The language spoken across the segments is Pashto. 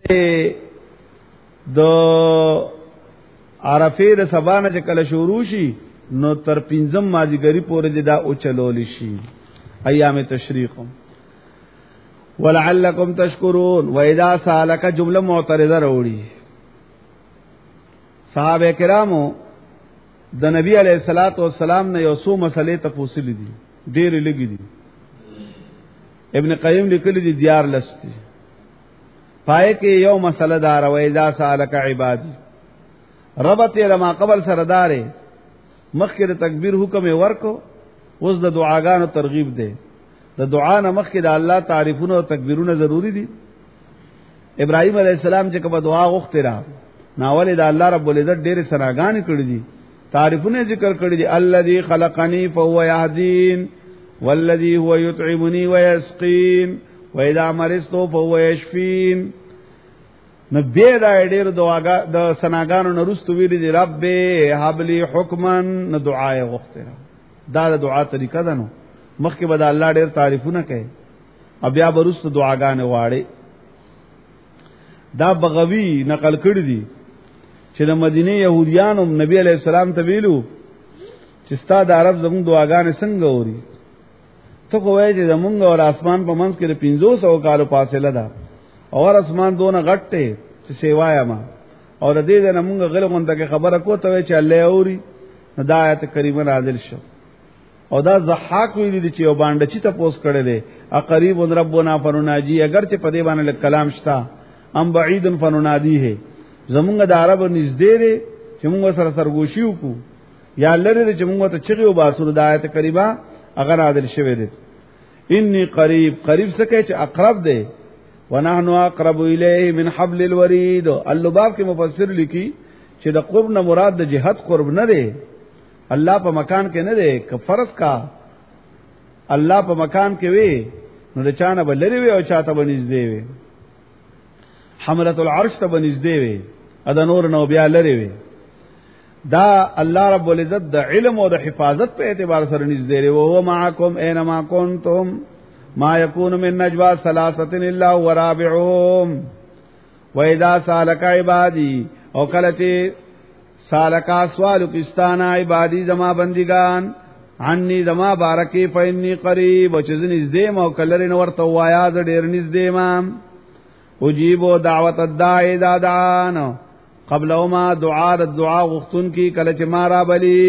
د عرفه د سبانه چې کله شروع شي نو تر پنځم مازیګری پورې دا او چلول شي ایام تشریق. ولعلکم تشکرون. واذا سالک جمله معترضه وروړي. صحابه کرامو د نبی علیہ الصلوۃ والسلام نه یو څو مسلې تفصیل دي ډېر لګي دي. ابن قیم لیکلی دي دیار لستی پای کې یو مسله دار و اذا سالک عبادی ربط لما قبل سردارې مخکې د تکبیر حکم ورکو اوس د دعاګانو ترغیب ده. د دعا نه مخکې د الله تعریفونه او تکبیرونه ضروری دي. ابراهیم علیه السلام چې کوم دعا غوښته را ناول د الله رب العزت ډېر سراغان کړی دي تعریفونه ذکر کړی دي. الذي خلقني فهو يهدين والذي هو يطعمني ويسقين واذا مرضت فهو يشفين. نبی دا ډېر دعاګه د سناګانو نرستو ویلي دي رب هب لي حکما نو دعای غوښته دا د دعا طریقه ده. نو مخکې به د الله ډېر تعریفونه کوي او بیا برست دعاګانې واړي. دا بغوی نقل کړی دي چې د مدینه يهوديانو نبی عليه السلام ته ویلو چې ستا د عرب زموږ دعاګانې څنګه اوري. ته خو وایې چې زموږ او اسمان په منځ کې 500 کالو فاصله ده اور اسمان دونه غټ ته چې سیوایا ما اور دې نه موږ غلغون ته خبره کوته چې الله اوري. نو دا آیت کریمه نازل شو او دا ضحاک ویل دي چې یو باندې چې تاسو کړه دي اقریب ربنا فنناجی اگر چې په دې باندې کلام شتا ام بعید فننادی ہے زمونږ د عرب نږدې دي چې موږ سره سرګوشي وکړو یا لری چې موږ ته چغي وباسو د آیت کریمه اگر نازل شوه دي. انی قریب قریب سکه چې اقرب دی ونحن اقرب الیه من حبل الورید. اللباب کې مفسر لیکي چې د قرب نه مراد د جهاد قرب نه دی. الله په مکان کې نه دی که فرض کا الله په مکان کې وي نو د چانه بلری وي او چاته بنځدې وي. حملۃ العرش ته بنځدې وي ادا نور نو بیا لری وي. دا الله رب العزت د علم او د حفاظت په اعتبار سره نږدې لري. او هو معکم اينما کنتم ما يكون من نجوا ثلاثه الا هو رابعهم واذا سالك عبادي. او کله چې سالکا سوالو کستانا عبادی زما بندگان عني زما بارکی فإني قریب او چې نږدې ما او کلرین ورته وایا د ډیر نږدې ما. اجیبو دعوت الداعی اذا دعان قبل ما دعا غختن کی کله چې ما را بلی.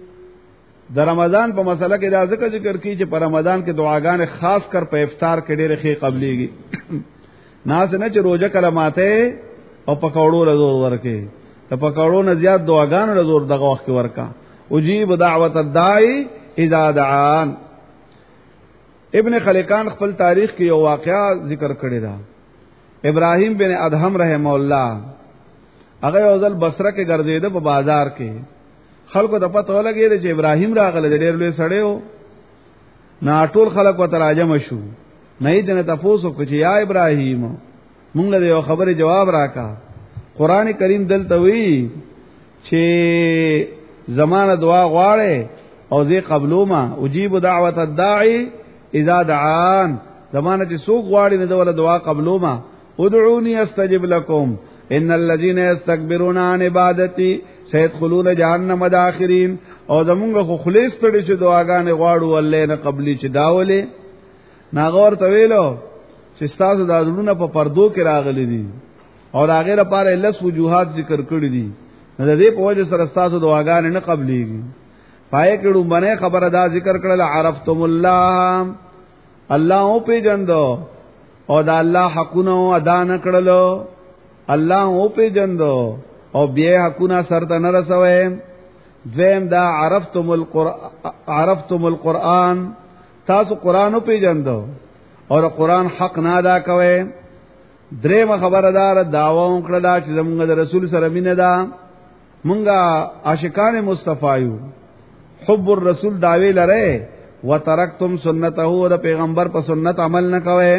د رمضان په مسله کې دا ذکر کی چې په رمضان کې دعاګانې خاص کر په افطار کې ډېر ښه قبليږي. ناس نه چې روزه کلماته او پکوړو رزور ورکه د پکوړو نه زیات دعاګانو رزور دغه وخت کې ورکا. اجیب دعوت الداعی اذا دعان. ابن خلقان خپل تاریخ کې یو واقعا ذکر کړی دا. ابراهیم بن ادهم رحم الله هغه یوزل بصره کې ګرځیده په بازار کې خلکو د پته ولګید چې ابراهیم راغله ډېر لوی سړیو نا ټول خلک وته راجم شو. نه یې دنه تاسو کو چې یا ابراهیم مونږ له یو خبره جواب راکا. قران کریم دلته وی چې زمانه دعا غواړي او زه قبلوما اجیب دعوت الداعی اذا دعان. زمانه چې څوک غواړي نه دوله دعا قبلوما. ادعوني استجب لكم ان الذين يستكبرون عن عبادتي سيدخلون جهنم داخرين. او زمونږ خو خلیص تړي چې دعاګانې غواړو الله نه قبلي چې داولې ناغور تویلو چې تاسو د ازلونه په پردو کې راغلي دي او هغه لپاره لس وجوهات ذکر کړی دي. نو د دې په وجه سره تاسو دعاګانې نه قبليږي. پای کړو باندې خبره دا ذکر کړل عرفتم الله الله او پیجندو او دا الله حقونه ادا نه کړلو. الله او پیجندو او بیا حقونه سرته نه رسوي. دویم دا عرفتم القرآن تاسو قرآن او پیجندو او قرآن حق نه ادا کوي. دریم خبردار داوا وکړه چې زمونږ د رسول سره مینه ده. مونږه عاشقان مصطفی یو حب الرسول داوی لره وترکتم سنته او پیغمبر په سنت عمل نه کوي.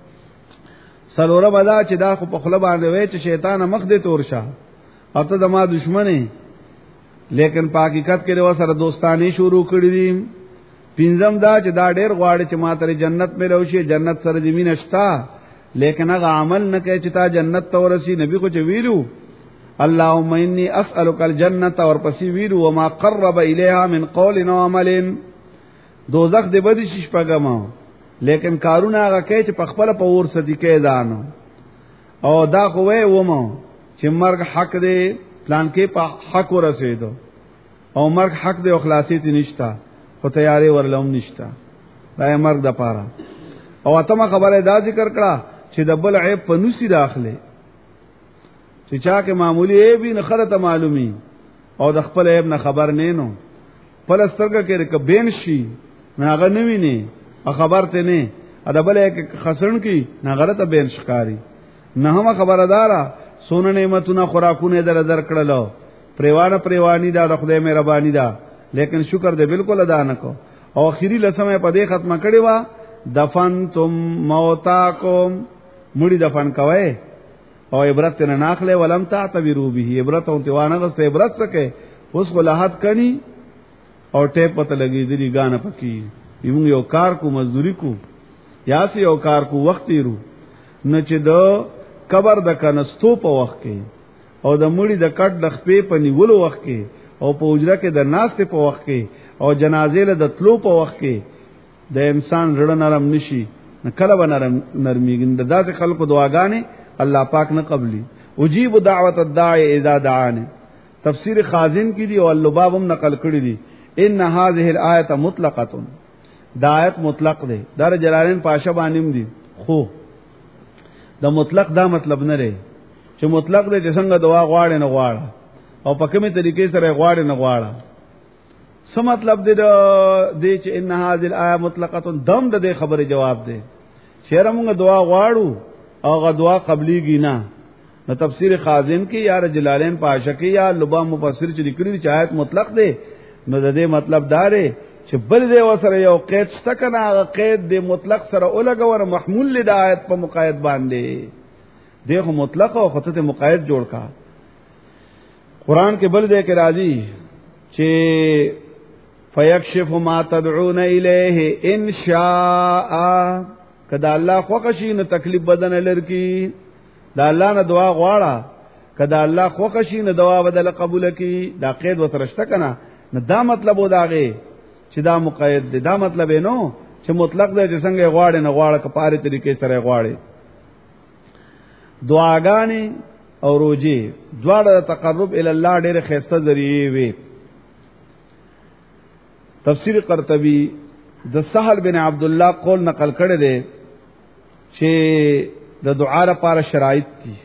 سلوره بدا چې دا خو په خپل باندې وای چې شیطان مخ دې تورشه او ته زما دشمنه لیکن په حقیقت کې له سره دوستانی شروع کړې دي. پینځم دا چې دا ډېر غواړي چې ما ته جنت مې راوشي جنت سره دې مين شتا لیکن هغه عمل نه کوي چې تا جنت ته ورسی. نبی کو چې ویلو اللهم انی اسالک الجنه اور پسی ویلو وما قرب الیها من قول و عمل. دوزخ دې بدی شش پګما لیکن کارونه هغه کوي چې په خپل په ور صدقه ځانو. او دا خو وې ومو چې مرګ حق دی پلان کې په حق ورسېدو او مرګ حق دی او خلاصي تی نشتا خو تیارې ورلوم نشتا دا مرګ د پاره. او اتمه خبره دا ذکر کړه چې د بل عیب په نوسی داخله چې چا کې معمولی عیب نه خلته معلومي او د خپل عیب نه خبر نه نو پلسترګه کې کبین شي ناغه نوی نه خبر ته نه د بل کې خسن کی ناغه ته بین شکاری نه هم خبردارا سونه نعمتونه خوراکونه در کړلو پریوانی دا د خدای مهرباني ده لیکن شکر دې بالکل ادا نه کو. او اخیری لسمه په دې ختمه کړي وا دفنتم موتاکم مړي دفن کوي او عبرت نه ناخله ولم تعتبروا به عبرت او توانه غسته عبرت سکے اوس غلحت کني او ټیپ پته لګي دي غانه پکی یو کار کو مزدوری کو یا سی یو کار کو وخت یرو نه چې دو قبر د کنستو په وخت کې او د مړي د کټ د خپې په نیولو وخت کې او په اجره کې د ناستې په وخت کې او جنازې له د تلو په وخت کې د انسان زړه نرم نشي نه کله به نرمیږي. د داسې خلکو دعاګانې الله پاک نه قبلي. اجیب دعوت الداعی اذا دعانه تفسیر خازن کی دی او اللباب هم نقل کړی دی. ان هذه الايه مطلقه دا آیت مطلق دی. در جلالین پاشا باندې دی خو د مطلق دا مطلب نه لري چې مطلق دی چې څنګه دعا غواړي نه غواړي او په کومه طریقې سره غواړي نه غواړي. څه مطلب دی چې ان هذه الايه مطلقه دم د دې خبره جواب دی. چیرې موږ دعا غواړو او دعا قبليږي نه. نو تفسیر خازن کې یا جلالین پاشا کې یا لبا مفسر چې لیکلي چې آیت مطلق دی نو د دې مطلب دا دی چې بل دې وسره یو قید شته کنه هغه قید دې مطلق سره اولګور محمول ل آیت په مقید باندې دغه مطلق او خطه مقید جوړ کا. قران کې بل دې کې راځي چې فیکشف ما تدعون الیه ان شاء کدا الله خوښی نه تکلیف بدن لرکی دا الله نه دعا غواړه کدا الله خوښی نه دعا بدل قبول کی دا قید وسرشته کنه نه دا مطلب وداغه چې دا مقید دی. دا مطلب نو چې مطلق دی چې څنګه غواړي نه غواړي کپاره طریقې سره غواړي. دعاګانې او روزي دواړه تقرب ال الله ډېر خسته ذریعہ وي. تفسیر قرطبی د سهل بن عبد الله قول نقل کړی دی چې د دعا لپاره شرایط دي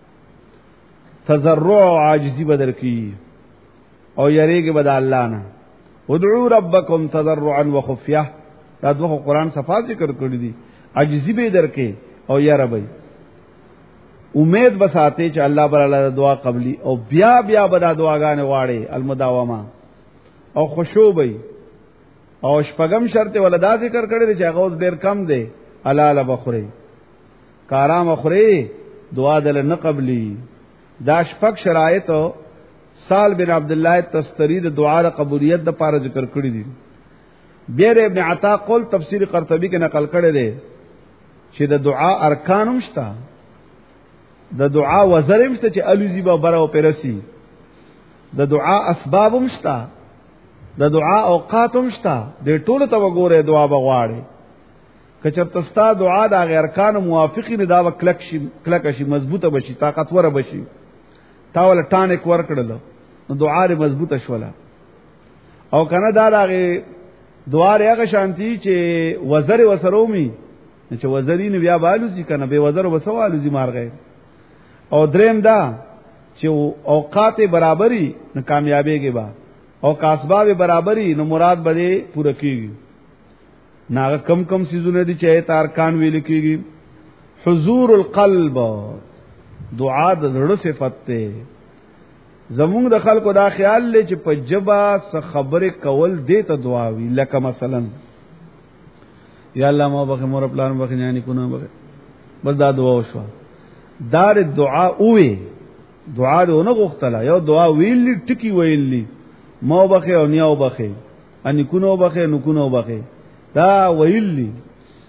تضرع او عاجزی بدر کی او یریږي بد الله نه ادعوا ربکم تضرعا وخفیه دا دوه قرآن صفات ذکر کړی دي. عاجزی به درکې او یا ربي امید بساته چې الله تعالی دعا قبلی او بیا بدا دعاګانې واړي المداومه او خشوع او شپغم شرط ولدا ذکر کړی چې هغه ډیر کم دی حلال بخوري کارام اخوري دعا دل نه قبلی. دا شپږ شرایط سال بن عبد الله تستری د دعا د قبولیت د پاره ذکر کړی دي. بیر ابن عطا قول تفسیر قرطبی کې نقل کړی دی چې د دعا ارکانم شته د دعا وزرم شته چې الوزی به برو پرسی د دعا اسبابم شته د دعا اوقاتم شته د ټولو ته وګوره دعا بغواړي کچرتستا دعا د غیر ارکان موافقی نه دا کلک شي مضبوطه بشي طاقتور بشي تاول ټانک ور کړل نو دعا ری مضبوطه شوله. او کنه دا هغه دعا ری هغه شانتی چې وزر وسرومي چې وزرین بیا بالوزی کنه به وزر وسوالوزی مارغه. او دریم دا چې اوقات برابرۍ نو کامیابیږي با او کاسباب برابرۍ نو مراد به پوره کیږي. ناغه کم کم سيزونه دي چې تارکان ویل کیږي. حضور القلب دعا د زړه صفت ته زمونږ د خلکو دا خیال لې چې په جبا څه خبره کول دې ته دعا وی لکه مثلا یا الله ما بخ مور پلان بخ نه کو نه بخ بس دا دعا وشو دار دعا اوه دعا دونه غوښتله یو دعا ویل ټکی ویل ما بخ او نیاو بخ ان کو نو بخ نو کو نو بخ دا ویل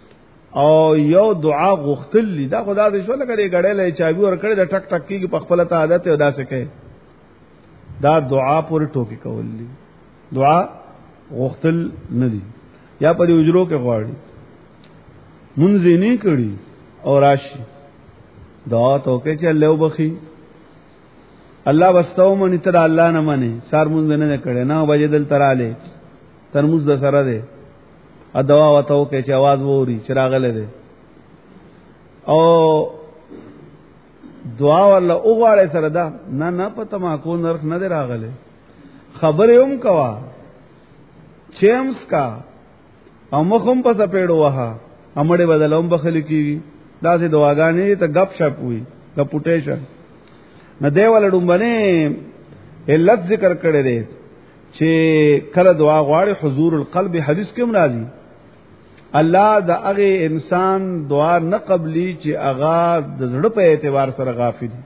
او یو دعا غختلی دا خدا دې شو لکه غړې چابي ور کړې د ټک ټک کیږي په خپل ته عادت او دا څه کوي دا دعا پورې ټوکی کولی دعا غختل ندی یا په اجرو کې غواړي منځ نه کړي او راشي دعا تو کې چې الله وبخي الله واستو منی تر الله نه منی سار مونږ نه کړي نه بجې دل تراله ترموز د سره ده ا دوا وتاو کې چې आवाज ووري چراغ لده او دعا ولا اوغاړې سره ده نه پته ما کو نرخ نه راغله خبره هم کوا چیمز کا او مخم په سپېړو وها امړې بدلوم بخل کیږي دا سي دعاګانې ته غپ شپ وي کپوټیشن نه دیوال ډومبنه علت ذکر کړي دي چې کله دعا غواړي حضور القلب حدیث کې مرادي الله د هغه انسان دعا نه قبلي چې هغه د زړه په اعتبار سره غافل دي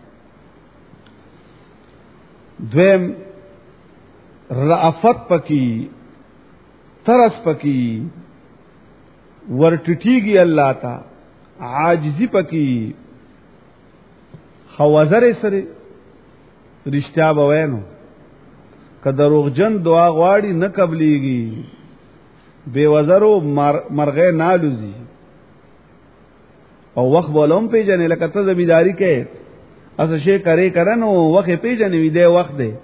دویم رافت پکې ترس پکې ورټټیږي الله تا عاجزی پکې خوازر سره رښتیا بوینو که دروغجن دعا غواړي نه قبليږي بے وزرو مرغه نالوزی او وخت بولم پیجنې لکه ته زمیداری کې اسه شی کرے کرنو وخت پیجنې وی دی وخت دی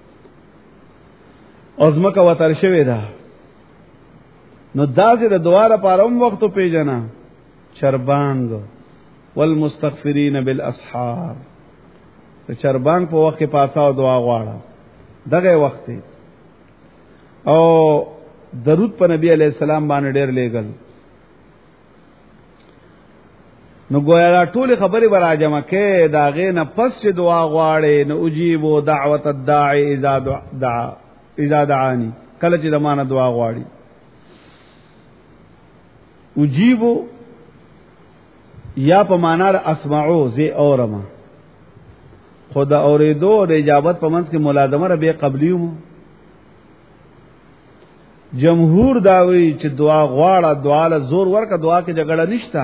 ازمکه وتر شوی دا نو داسې د دعا لپاره هم وخت پیجنا چربانګ والمستغفرین بالاسحار چربانګ په وخت کې پاساو دعا غواړه دغه وخت او درود په نبی علیہ السلام باندې ډېر لېګل نو ګویا ټول خبره براجمه کې داغه نه پس چې دعا غواړي نو اجيبو دعوت الداعي اذا دعاني کله چې دمانه دعا غواړي اجيبو یا په معنا اسمعو زي اورما خدا اوریدو د اجابت په منځ کې ملازمه ربي قبليوم جمهور داوی چې دعا غواړه دعا له زور ورکه دعا کې جګړه نشتا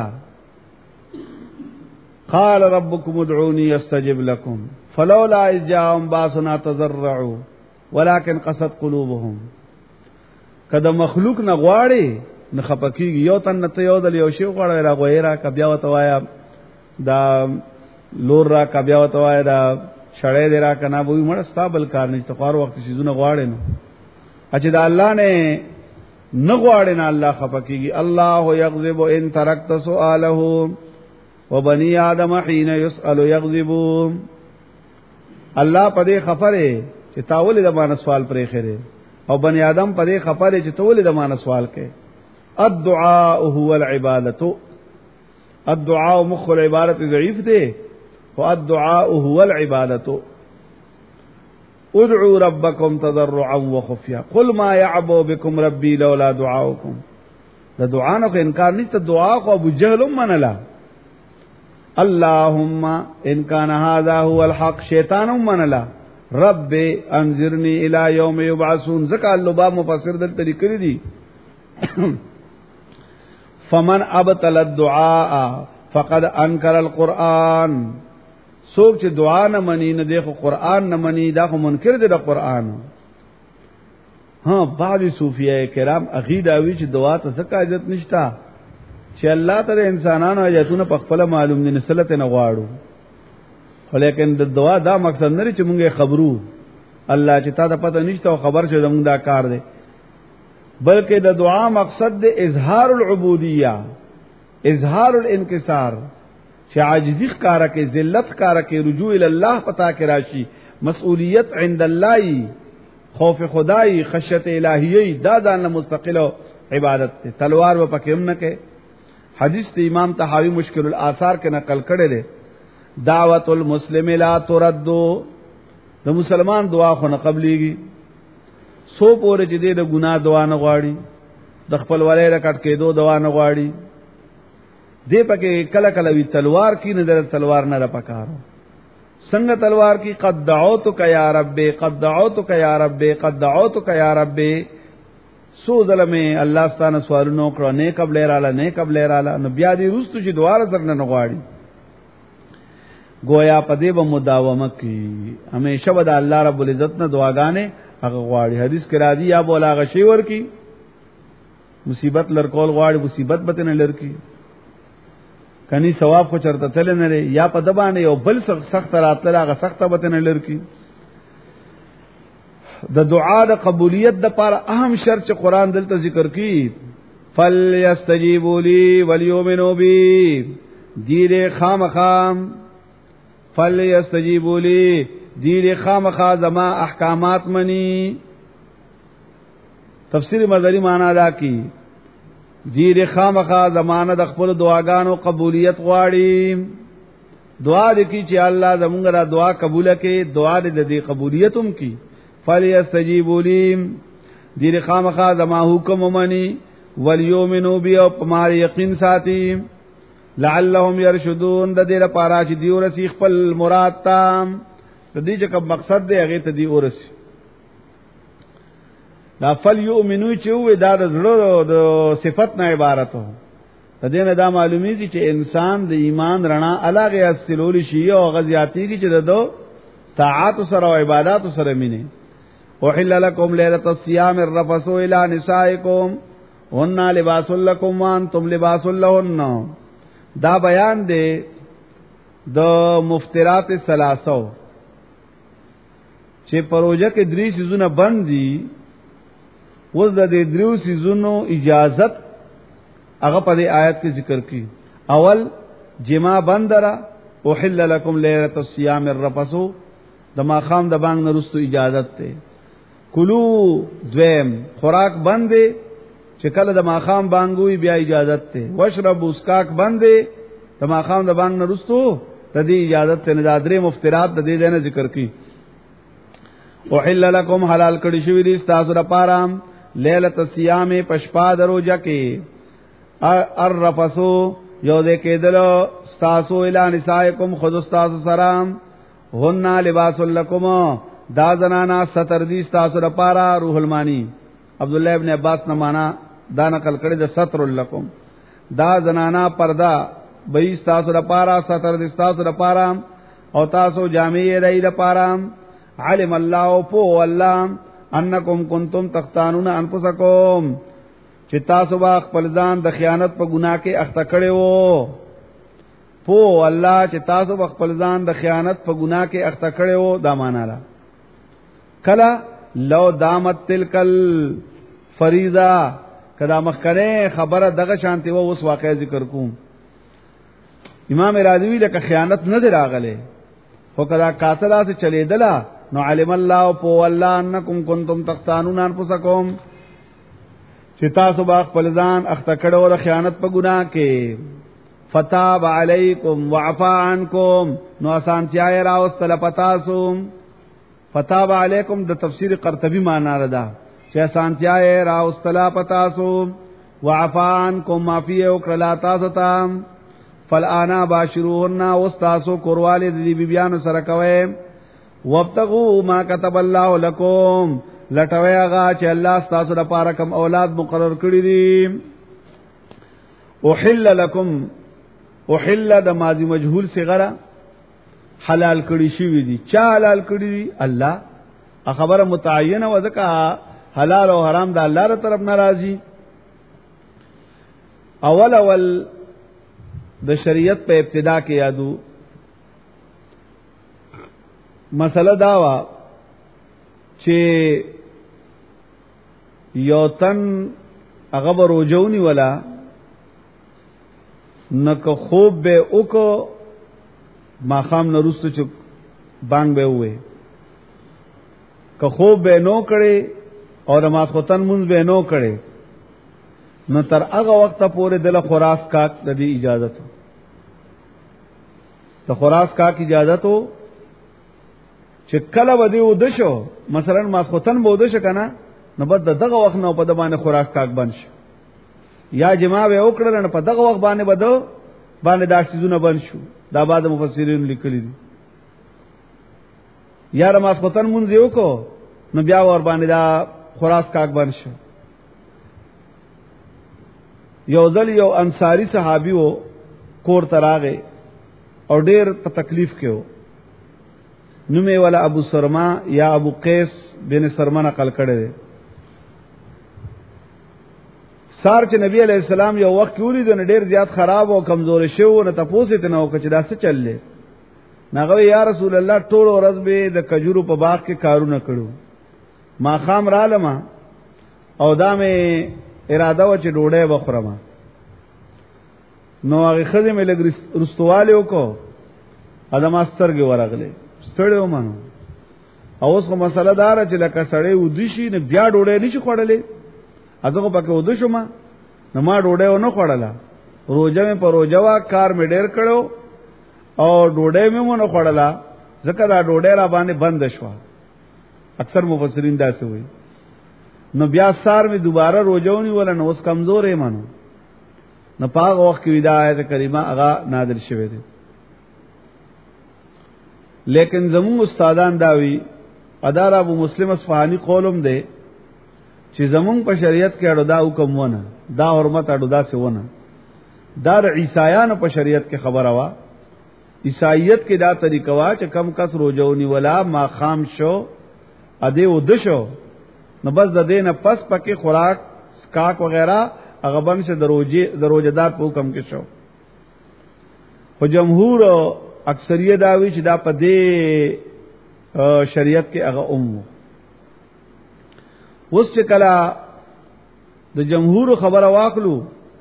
قال ربكم ادعوني استجب لكم فلولا اذ جاءهم باسنا تضرعوا ولكن قست قلوبهم کله مخلوق نه غواړي نه خپکیږي یو تن ته یو دل یو شی غواړي را غویرا کبیا وتوایا دا لور را کبیا وتوایا دا شړې دی را کنه وې مړ استابل کار نشته خور وخت شي زونه غواړي نو اچھا دا الله نے نغواړي نه الله خپکیږي الله یغضب ان ترکت سؤاله وبني ادم حين يسأل يغضب الله پدې خفره چې تاول د مان سوال پرې خره او بني ادم پدې خفره چې تاول د مان سوال کې الدعاء هو العباده الدعاء مخ العبادت ضعیف دی او الدعاء هو العباده ادعوا ربكم تضرعا وخفيا قل ما يعبو بكم ربي لولا دعاؤكم دا دعا نو انکار نشته دعا کو ابو جهل منلا اللهم ان كان هذا هو الحق شیطان منلا رب انذرني الى يوم يبعثون زکا اللباب مفسر دل طریقې دي فمن ابطل الدعاء فقد انكر القرآن سوک چې دعا نه منی نه دغه قرآن نه منی دا خو منکر دي د قرآن ها بعض صوفیای کرام عقیده وی چې دعا ته څه عزت نشتا چې الله تعالی انسانانو حاجتونه په خپل معلوم دي نسلت نه غواړو ولیکن د دعا دا مقصد نه چې مونږه خبرو الله چې تا ته پته نشته او خبر شه زموږ دا کار دی بلکې د دعا مقصد د اظهار العبودیه اظهار الانکسار چې عاجزی ښکارا کې ذلت ښکارا کې رجوع ال الله پتا کې راشي مسئولیت عند الله خوف خدای خشیت الہیه دا دانه مستقله عبادت ته تلوار و پکې هم نه کې حدیث ته امام طحاوی مشکل الاثار کې نقل کړي دي دعوت المسلم لا ترد د مسلمان دعا خو نه قبليږي سو پورې چې د ګناه دعا نه غواړي د خپل ولې رکټ کېدو دعا نه غواړي دې پکې کله کله وی تلوار کی نه در تلوار نه را پکارو څنګه تلوار کی قد دعوتک یا رب قد دعوتک یا رب قد دعوتک یا رب سو ظلمه الله ستانه سوالونو کړو نه قبل رااله نه قبل رااله نو بیا دې رستو چې دواره سره نه غواړي گویا پدې به مداومه کی همیشه به د الله رب العزت نه دعاګانې هغه غواړي حدیث کې راځي یا بولا غشي ور کی مصیبت لړکول غواړي مصیبت به نه لړکی کني ثواب خو چرته تل نه لري یا په دبانې یو بل سخت راتله هغه سخت به نه لړکی د دعا د قبولیت د لپاره اهم شرط قرآن دلته ذکر کی فلیستجیبوا لی ولیؤمنوا بی دیر خامخام فلیستجیبوا لی دیر خامخا زما احکامات منی تفسیر مدری معنی دا کی دیر خامخا زمانه د خپل دعاګانو قبولیت غواړي دعا دې کی چې الله زمونږ را دعا قبول کړي دعا دې دې قبولیتوم کی فلیستجیبوا لی دیر خامخا زما حکم منی ولیؤمنوا بی او پمار یقین ساتي لعلهم يرشدون د دې لپاره چې دی ورسی خپل مراد تام د دې چې کوم مقصد دی هغه ته دی ورسی دا فلیؤمنوا چې وې دا د زړه د صفت نه عبارت هو د دې نه دا معلومی دي چې انسان د ایمان رڼا علاغه اصلول شي او غزياتی کی چې د طاعات سره او عبادت سره مینه وحل لكم ليله الصيام الرفث الى نسائكم هن لباس لكم وانتم لباس لهن دا بیان دی د مفترات ثلاثو چې پروژه کې درې سيزونه بندي اوس د دې درو سيزونو اجازت هغه په دې آیت کې ذکر کی اول جما بندره وحل لكم ليله الصيام الرفث د ماخام د بانګ نرستو اجازت ته کلو دویم خوراک بندي چې کله د ماخام بانګوي بیا اجازت ته وشرب اسکاک بندي د ماخام د بانګ نرستو د دې اجازت ته نادرې مفترات د دې نه ذکر کی وحل لكم حلال کړي شوی دي تاسو لپاره ليله الصيام پشپا دروجه کې الرفسو یو دې کېدلو تاسو اله نسائکم خذ تاسو سلام هن لباس لكم دا زنانا ستر دي تاسو لپاره روح المانی عبد الله ابن عباس نه معنا دا نقل کړي د ستر لكم دا زنانا پردا بې تاسو لپاره ستر دي تاسو لپاره او تاسو جامع رہی لپاره علم الله پو الله انکم کنتم تختانون انفسکم چې تاسو با خپل ځان د خیانت په ګناه کې اخته کړي وو پو الله چې تاسو با خپل ځان د خیانت په ګناه کې اخته کړي وو دا معنا را کلا لو دامت تلکل فریضه کدا مخکنه خبره دغه شانتی وو اوس واقع ذکر کوم امام رازی لکه خیانت نه دراغله خو کدا قاتلا سے چلی دلا نو علم الله پو الله انکم کنتم تختانون انفسکم چې تاسو با خپل ځان اخته کړو د خیانت په ګناه کې فتاب علیکم وعفا عنکم نو اسانتیا راوستل پتاسو فتاب علیکم د تفسیر قرطبی معنا ردا چې اسانتیا راوستل پتاسو وعفا عنکم معفی او کلا تاسو تام فالانا باشروهن واستاسو کورواله دی بیان سره کوي وابتغوا ما كتب الله لكم لټوي هغه چې الله ستاسو لپاره کوم اولاد مقرر کړی دي احل لكم احل د ماضی مجهول صيغه حلال کړی شوی دي چا حلال کړی دي الله خبره متعینه و ځکه حلال او حرام د الله تر طرف ناراضي اول د شریعت په ابتدا کې یادو مسله داوا چې یو تن هغه بروجونی ولا نک خوب به وکو ما خام نرستو چې بانګ به وې که خوب به نو کړي او ما خوتن مونږ به نو کړي نو تر هغه وخت پورې د خوراک کا د دې اجازه ته خوراک کا کی اجازه ته چې کله ودی ودشو مثلا ما خوتن به ودش کنه نو بد دغه وخت نو په د باندې خوراک کاک بنش یا جما به وکړل نه په دغه وخت باندې بدو باندې دا سيزونه بن شو دا بعد مفسرین لیکلي دي یا ما خوتن مونږ یو کو نو بیا ور باندې دا خوراک کاک بنش یو ځل یو انصاری صحابي وو کور تراغه او ډیر په تکلیف کې وو، نومه والا ابو سرما یا ابو قیس بن سرما نقل کړی دی. سار چې نبی علیہ السلام یو وخت ولید نو ډیر زیات خراب او کمزور شو، نو تاسو ته نو کچ دا څه چللې، ناغه یا رسول الله ټول ورځ به د کجورو په باغ کې کارونه کړو، ما خام را لمه او دا مې اراده و چې ډوډۍ بخورم. نو هغه خدای مې لګ رستواله وکړو، ادم استرګې ورغلې ستړی ومنو. او اوس کومه مسله دار چې لکه سړی ودشي نه بیا ډوډۍ نشي خوړلې، ازغه پکې ودشم نو ما ډوډۍ ونه خوړله، روزه مې په روزه وا کار مې ډېر کړو او ډوډۍ مې مونږ خوړله، ځکه دا ډوډۍ را باندې بند شو. اکثر مفسرین دا څه وایي. نو بیا سار می دوباره روزونی ولا نو اوس کمزورې مانو، نو پاغه وخت کې ودا آیت کریمه هغه نازل شوه دي. لیکن زمون استادان داوی ادار ابو مسلم اصفهانی قولم دی چې زمون په شریعت کې اړو دا حکم ونه، دا حرمت اړو دا څه ونه، دا د عیسایانو په شریعت کې خبره وا. عیسایت کې دا طریقه وا چې کم کس روزونی ولا ما خام شو اده ودشو، نو بس د دینه پس پکې خوراک سکاک وغیرہ هغه باندې دروجدار په حکم کې شو. خو جمهور اکثریت داوی چې دا په دې شریعت کې هغه اوس چې کله د جمهور خبره واخلو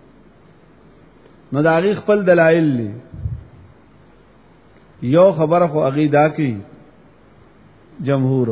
نو دا غي خپل دلایل لري. یو خبره خو عقیده کی جمهور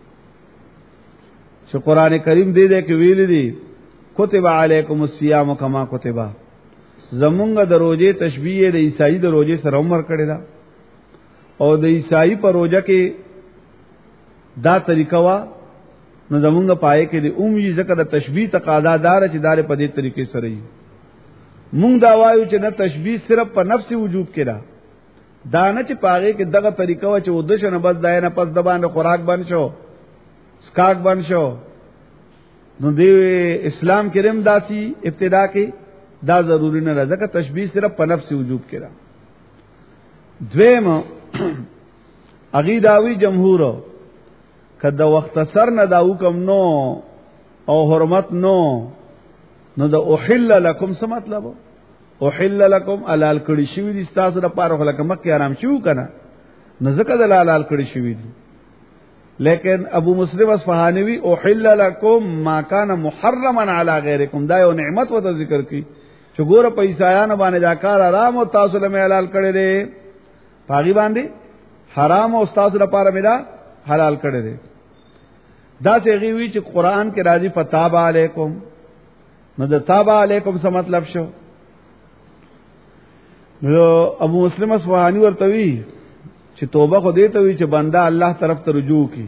چې قران کریم دې کې ویل دي کتب علیکم الصیام کما کتب، زمونږ د روزه تشبیه د عیسائی د روزه سره عمر کړی دا، او د عیسائی په روزه کې دا طریقه وا، نو زمونږ پای کې د یې ځکه د تشبیه تقاضا دار چې دار په دې طریقې سره یې مونږ دا وایو چې نه تشبیه صرف په نفس وجوب کې دا نه چې پاغه کې دغه طریقه وا چې ودشه نه بس دای نه پس د باندې خوراک بن شو سکاک بن شو. نو دی اسلام کې رم داسي ابتدا کې دا ضروری نه راځه، تشبیه صرف په نفس وجوب کې را. دویم عقیداوی جمهور کدا وخت سر نه دا حکم نو او حرمت نو د احل لكم څه مطلب؟ احل لكم حلال کړي شوی دي تاسو لپاره، خلک مکه آرام شو کنه، نو ځکه د حلال کړي شوی دي. لیکن ابو مسلم اصفهانی وی احل لكم ما كان محرما على غيركم، دا یو نعمت وته ذکر کی چې ګوره پیسایانو باندې دا کار حرام او تاسو له حلال کړي دي، پاغي باندې حرام او تاسو لپاره میرا حلال کړي دي. دا څنګه وی چې قران کې راځي فتاب علیکم، نو د تاب علیکم څه مطلب شو؟ نو ابو مسلم اصفهانی ورته وی چې توبه خو دې ته وی چې بندا الله طرف ته رجوع کی،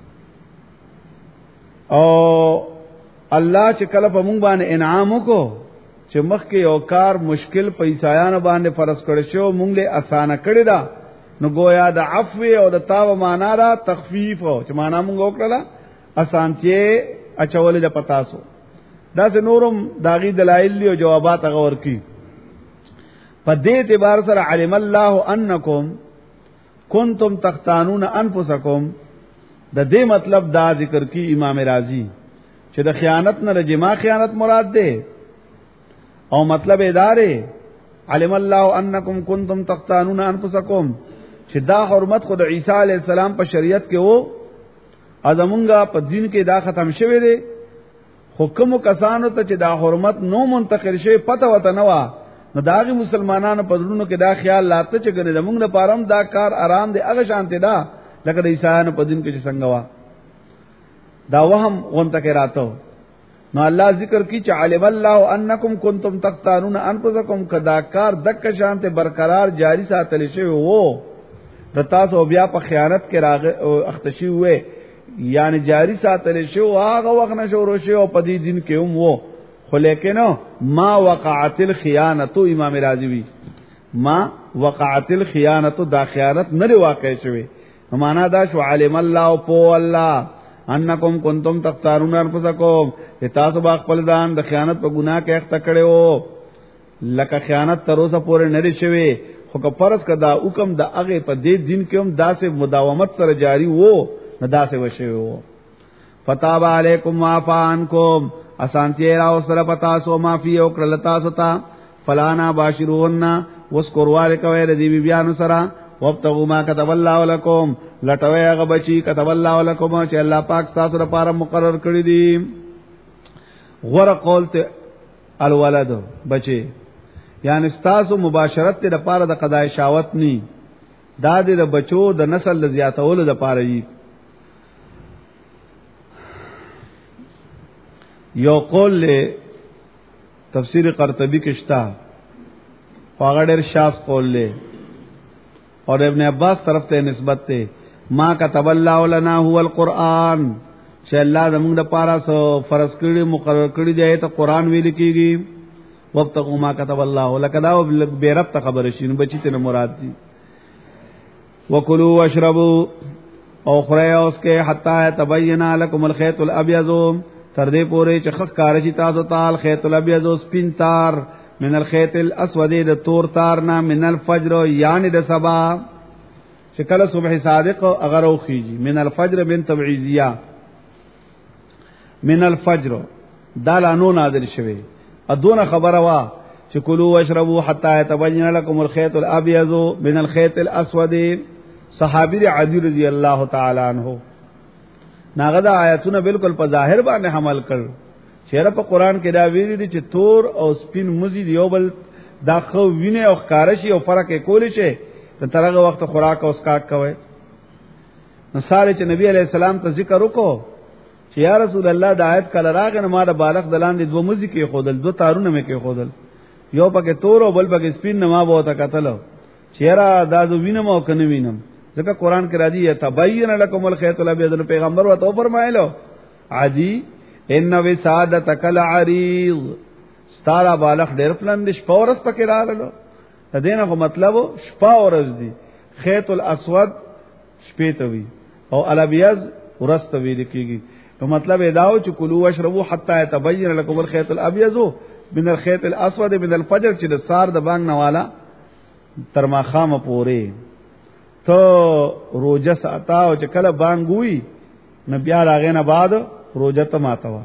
او الله چې کله په مونږ باندې انعام وکړو چې مخکې یو کار مشکل پیسایانو باندې فرض کړی شو مونږ له اسانه کړی دا، نو گویا د عفو او د تاو معنا را تخفیف او چې معنا مونږ وکړه اسانتي اچول د پتاسو. دا سه نورم داغي دلایل او جوابات غور کی. په دې اعتبار سره علم الله انکم کنتم تختانون انفسکم، د دې مطلب دا ذکر کی امام رازی چې د خیانت نه رجما خیانت مراد ده، او مطلب ادارې علم الله انکم کنتم تختانون انفسکم چې دا حرمت خود عیسی علی السلام په شریعت کې وو، ازمونګه په دین کې دا ختم شوه دی. حکم کسانو ته چې دا حرمت نو منتقل شي پته وته نه وا، نو داغي مسلمانانو په ورونو کې دا خیال لاته چې ګنې زمونږ لپاره هم دا کار آرام دی، هغه شانته دا لکه د عیسایانو په دین کې چې څنګه وا، دا وهم غونته کې راته. نو الله ذکر کی چې علم الله انکم کنتم تختانون انفسکم، کدا کار دک شانته برقرار جاری ساتل شي وو د تاسو بیا په خیانت کې راغ اختشي وې، یعنی جاری ساتل شي هغه وخت نشو روشي او په دې دین کې هم وو. خو لیکن ما وقعت الخیانه، امام رازی وی ما وقعت الخیانه، دا خیانت نه واقع شوی، معنا دا شو علم الله پو الله انکم کنتم تختارون انفسکم، تاسو با خپل ځان د خیانت په ګناه کې اخته کړو، لکه خیانت تر اوسه پورې نه شوی خو که فرض کدا حکم د هغه په دې دین کې هم داسې مداومت سره جاری وو نه داسې وشوي وو فتاب علیکم وافانکم اسانتی را سره پتا سو معافی او کړلتا ستا فلانا باشرون وذکروا لکوي د دې بیان سره وابتغوا ما كتب الله لكم لټوي هغه بچي كتب الله لكم چې الله پاک تاسو لپاره مقرر کړی دي غره قول ته الولد بچي یعنی تاسو مباشرت ته لپاره د قضای شاوت ني دا د بچو د نسل د زیاتولو لپاره یي یو قول له تفسیر قرطبی کې شتا هغه ډېر شاس قول له اور ابن عباس طرف ته نسبت ته ما كتب الله لنا هو القرآن چې الله زموږ د پاره سو فرض کړی مقرر کړی دی ته قرآن ویل کیږي وابتغوا ما كتب الله لکدا بیرب خبر شي نو بچی ته مراد دي وکلوا واشربوا او خوریا اوس کې حتا تبین لكم الخيط الابيض تر دې پورې چې خخ کار شي تاسو تعال خيط الابيض سپین تار من الخيط الاسود د تور تار نه من الفجر یعنی د سبا شکل صبح صادق اگر او خيږي من الفجر بن تبعیزیه من الفجر دالانو نادر شوی ادونه خبره وا چې کلوا واشربوا حتا يتبين لكم الخيط الابيض من الخيط الاسود صحابي عدي رضی الله تعالی عنہ ناغدا آیاتونه بالکل په ظاهر باندې حمل کړ چیرې په قران کې دا ویلي دي چې تور او سپین مزید یو بل دا خو وینه او خارشي او فرق کولی شي ترغه وخت خوراک او اسکاک کوي نو ساره چې نبی علی السلام ته ذکر وکړو چې یا رسول الله د آیت کله راغی نو ما د بالغ دلان دي دوه مزي کې خودل دوه تارونه مې کې خودل یو پکې تور او بل پکې سپین نه ما بہت کتل چیرې دا زو وینم او کنه وینم ځکه قران کې را دي تبین لکم الخيط الابيض پیغمبر وته فرمایلو عادی ان وسادتک العریض ستاره بالغ ډېر پلان دي شپورس پکې راغلو دینه کو مطلب شپورس دي خيط الاسود شپېتوي او الابيض ورستوي لیکيږي نو مطلب اداو چې کلوا واشربوا حتا يتبين لكم الخيط الابيض من الخيط الاسود من الفجر چې د سار د بانګ نوالا تر ما خامه پورې تو روزه ساته او چې کله بانګ وي نو بیا راغې نه بعد روزه ته ماتوا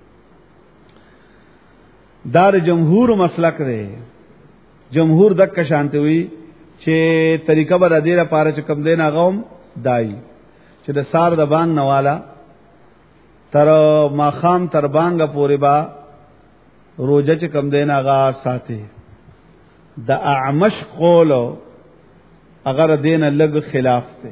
دار جمهور مسلک دی جمهور دک شانتی وي چې طریقه بر دې لپاره چې کم دین اغوم دای چې د سار د بانګ نوالا تر ماخام تر بانګ پورې با روزه چې کم دین اغا ساتي د اعمش قولو اگر دین لګ خلاف ته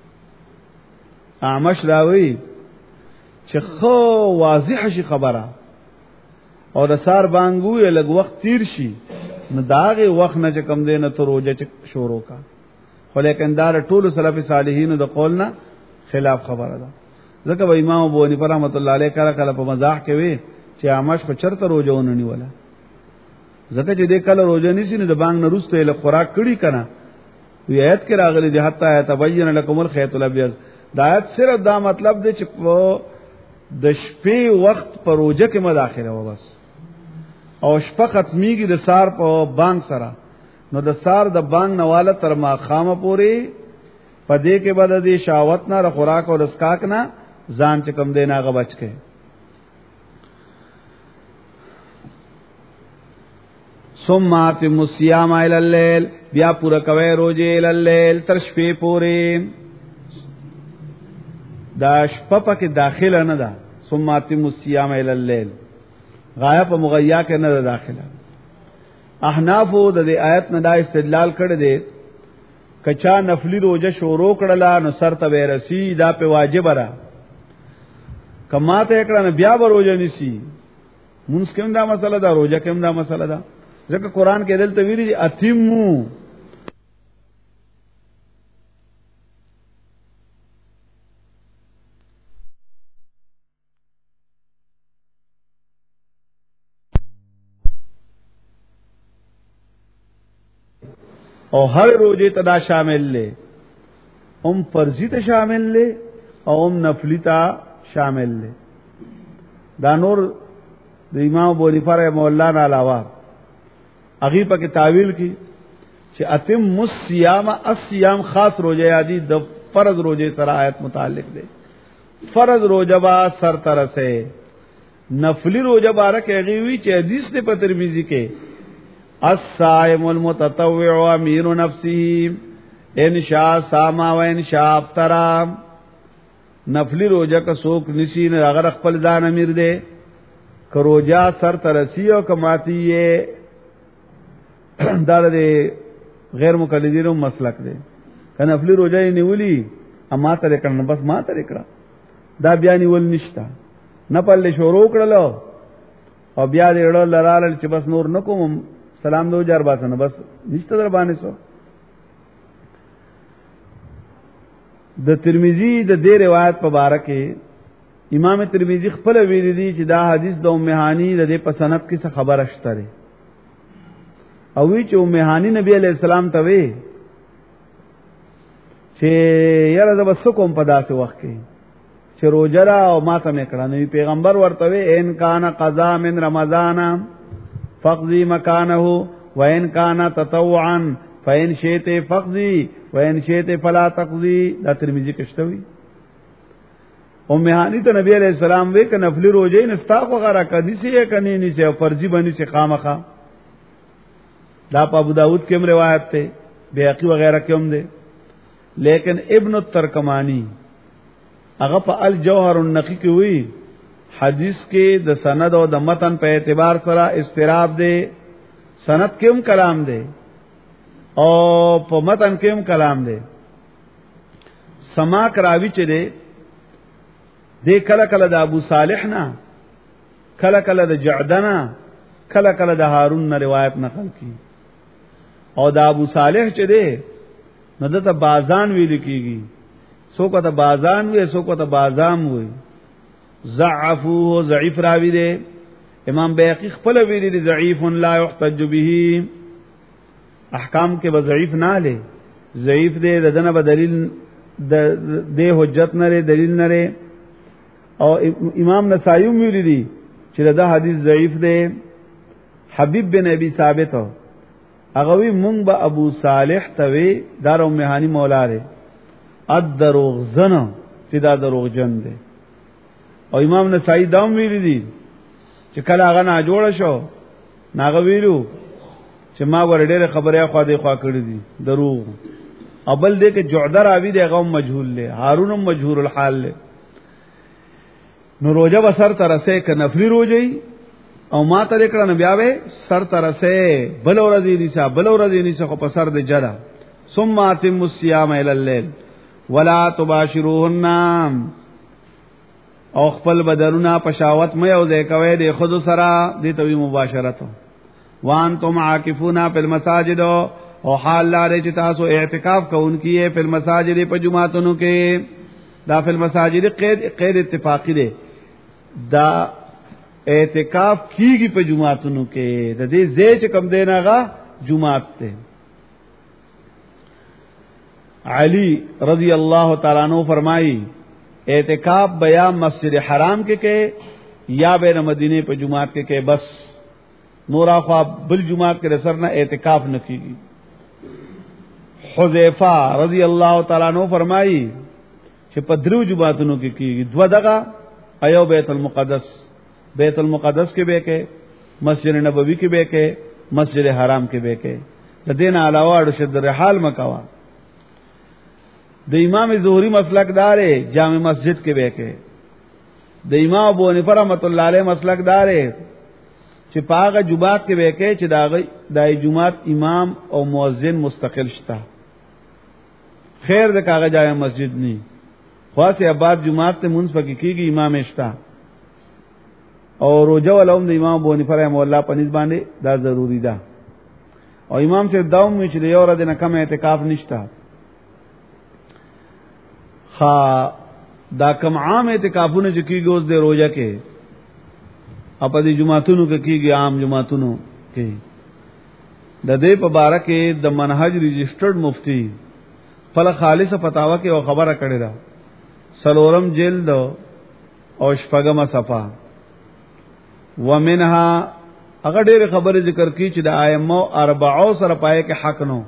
اعمش راوي چې خو واضح شي خبره او د سار بانګو لګ وخت تیر شي نو داغه وخت نه چې کم دین ته روزه شروع کا خو لیکن دا ټول سلف صالحین د قول نه خلاف خبره ده ځکه به امام ابو حنیفه رحمۃ اللہ علیہ کله په مزاح کې وی چې اعمش په چرته روزه ونی ولا ځکه چې د کله روزه نسی نه د بانګ نه روسته له خوراک کړي کنه وی آیت کې راغلي دی حتی تبین لکم الخيط الابيض دا آیت صرف دا مطلب دی چې د شپې وخت پر روزه کې مداخله و بس او شپه ختميږي د سار په بانګ سره نو د سار د بانګ نواله تر ما خامه پوري پدې کې بد دي شاوت نه خوراک او اسکاک نه ځان چې کم دینا غ بچ کې ثم اتم الصيام الى الليل بیا پورا کوي روزه الى الليل تر شپې پوري دا شپه پکې داخله نه ده ثم اتم الصيام الى الليل غایب مغیا کې نه داخله احناف د دې آیت نه دا استدلال کړی دی کچا نفلی روزه شروع کړلا نو سر ته ورسی دا په واجب را کما ته کړه نه بیا به روزه نسی مونږ کوم دا مسله دا روزه کوم دا مسله دا ځکه قران کې دلته ویلي اتمو او هر روزه ته دا شامل لے فرضی ته شامل لے او نفلی ته شامل لے دا نور د امام ابو حنیفه رحمه الله نه علاوه اغي په کې تعویل کی چې اتم الصيام الصيام خاص روزه یادی د فرض روزه سره آیت متعلق دی. فرض روزه با سر تر سے نفلی روزه بارک اغي وی چې حدیث ته په ترمذی کې الصائم المتطوع امیر نفسه ان شاء صام و ان شاء افطر. نفلی روزه کا سوک نسی نه اگر خپل ځان امیر دی کروجا سر ترسی او کماتی یہ دار دے غیر مقلدینو مسلک دے کنه نفلی روزه نیولی اما تر کړه بس ما تر کړه دا بیا نیول نشتا نه پله شروع کړلو او بیا دې ورو لرال چې بس نور نکوم سلام دو جار باسنه بس نشته در باندې سو. د ترمذی د دې روایت په باره کې امام ترمذی خپل ویل دي چې دا حدیث د ام هانی د دې په سند کې څه خبره شته او وی چې ام هانی نبی علیہ السلام ته وی چې یاره د بس کوم په داسې وخت کې چې روزه او ماته مې کړه نو پیغمبر ورته وی ان کان قضا من رمضان فقضي مكانه وان كان تطوعا فان شئت فقضي وان شئت فلا تقضي. دا ترمذی کې شته وی ام هانی ته نبی علیہ السلام وی ک نفلی روزه نستاق وغیرہ کدي سي کني ني سي فرضي بني سي خامخه. دا په ابو داود کې هم روایت ته بیهقی وغیرہ کې هم ده لیکن ابن الترکمانی هغه په الجوهر النقی کې وی حدیث کې د سند او د متن په اعتبار سره استراب ده. سند کې هم کلام ده او په متن کې هم کلام ده. سماک راوی چې ده دې کله کله د ابو صالح نه کله کله د جعدنا کله کله د هارون نه روایت نقل کی او د ابو صالح چې ده نو دته بازان ویل کیږي سو کو ته بازان وی سو کو ته بازام وی ضعفوه ضعیف راوی ده. امام بیهقی خپل ویل دي ضعیف لا يحتج به احکام کې به ضعیف نه لې ضعیف ده دنه به دلیل د حجت نه دلیل نه او امام نسائی ویل دي چې دا حدیث ضعیف ده. حبیب بن ابي ثابت هغه وی مونږ به ابو صالح توی دار ام هانی مولا لري ادروغ زنا چې دا دروغ جن ده. او امام نسائی دام ویل دي چې کله هغه نه جوړ شو ناغه ویلو چې ما ور ډېر خبره خو دې خوا کړې دي دروغ. ابل دې کې جعدر راوی دی هغه مجهول له هارون مجهول الحال له. نو روزه به سر ترسه ک نفلی روزه او ما ته کړه نو بیا به سر ترسه بل ورځې نشه بل ورځې نشه خو په سر د جره ثم اتم الصيام الى الليل ولا تباشروهن او خپل بدلونه پشاوت مې او دې کوي د خود سره دې توي مباشرت وانتم عاکفون فی المساجد او حال لري چې تاسو اعتکاف کوونکی په مساجد په جمعاتونو کې دا فی المساجد قید اتفاقی ده دا اعتکاف کیږي په جمعاتونو کې د دې زې چې کم دیناغه جمعات ته. علی رضی اللہ تعالیٰ عنہ فرمائی اعتکاف بیا مسجد حرام کې یا بین مدینے په جمعات کې بس نورا خوا بل جمعات کې سر نه اعتکاف نه کیږي. حذیفہ رضی اللہ تعالیٰ عنہ فرمائی چې په درو جمعاتونو کې کیږي دو دغه ایو بیت المقدس کې به کې مسجد نبوی کې به کې مسجد حرام کې به کې د دین علاوه اړ شد رحال مکوا. د امام زهری مسلک دار جامع مسجد کې به کې د امام ابو حنیفه رحمۃ اللہ علیہ مسلک دار چې پاغه جمعات کې به کې چې دای جمعات امام او مؤذن مستقل شته خیر د کاغه جامع مسجد ني خاصه آباد جمعات ته منځ پکې کیږي امام اشتا او روزه ولوم د امام ابو حنیفه رحمه الله په نسبت باندې دا ضروری ده او امام سے داوم چې یو ورځ نه کم اعتکاف نشتا خا دا کم عام اعتکافونه چې کیږي اوس د روزه کې اپا دی جمعاتونو کې کیږي عام جمعاتونو کې د دې په باره کې د منهج رجسٹرډ مفتی فل خالص فتاوا کې او خبره کړې ده سلورم جلد او شپږم صفحه ومنها هغه ډېر خبره ذکر کی چې د ائمه اربعو سره پای کې حق نو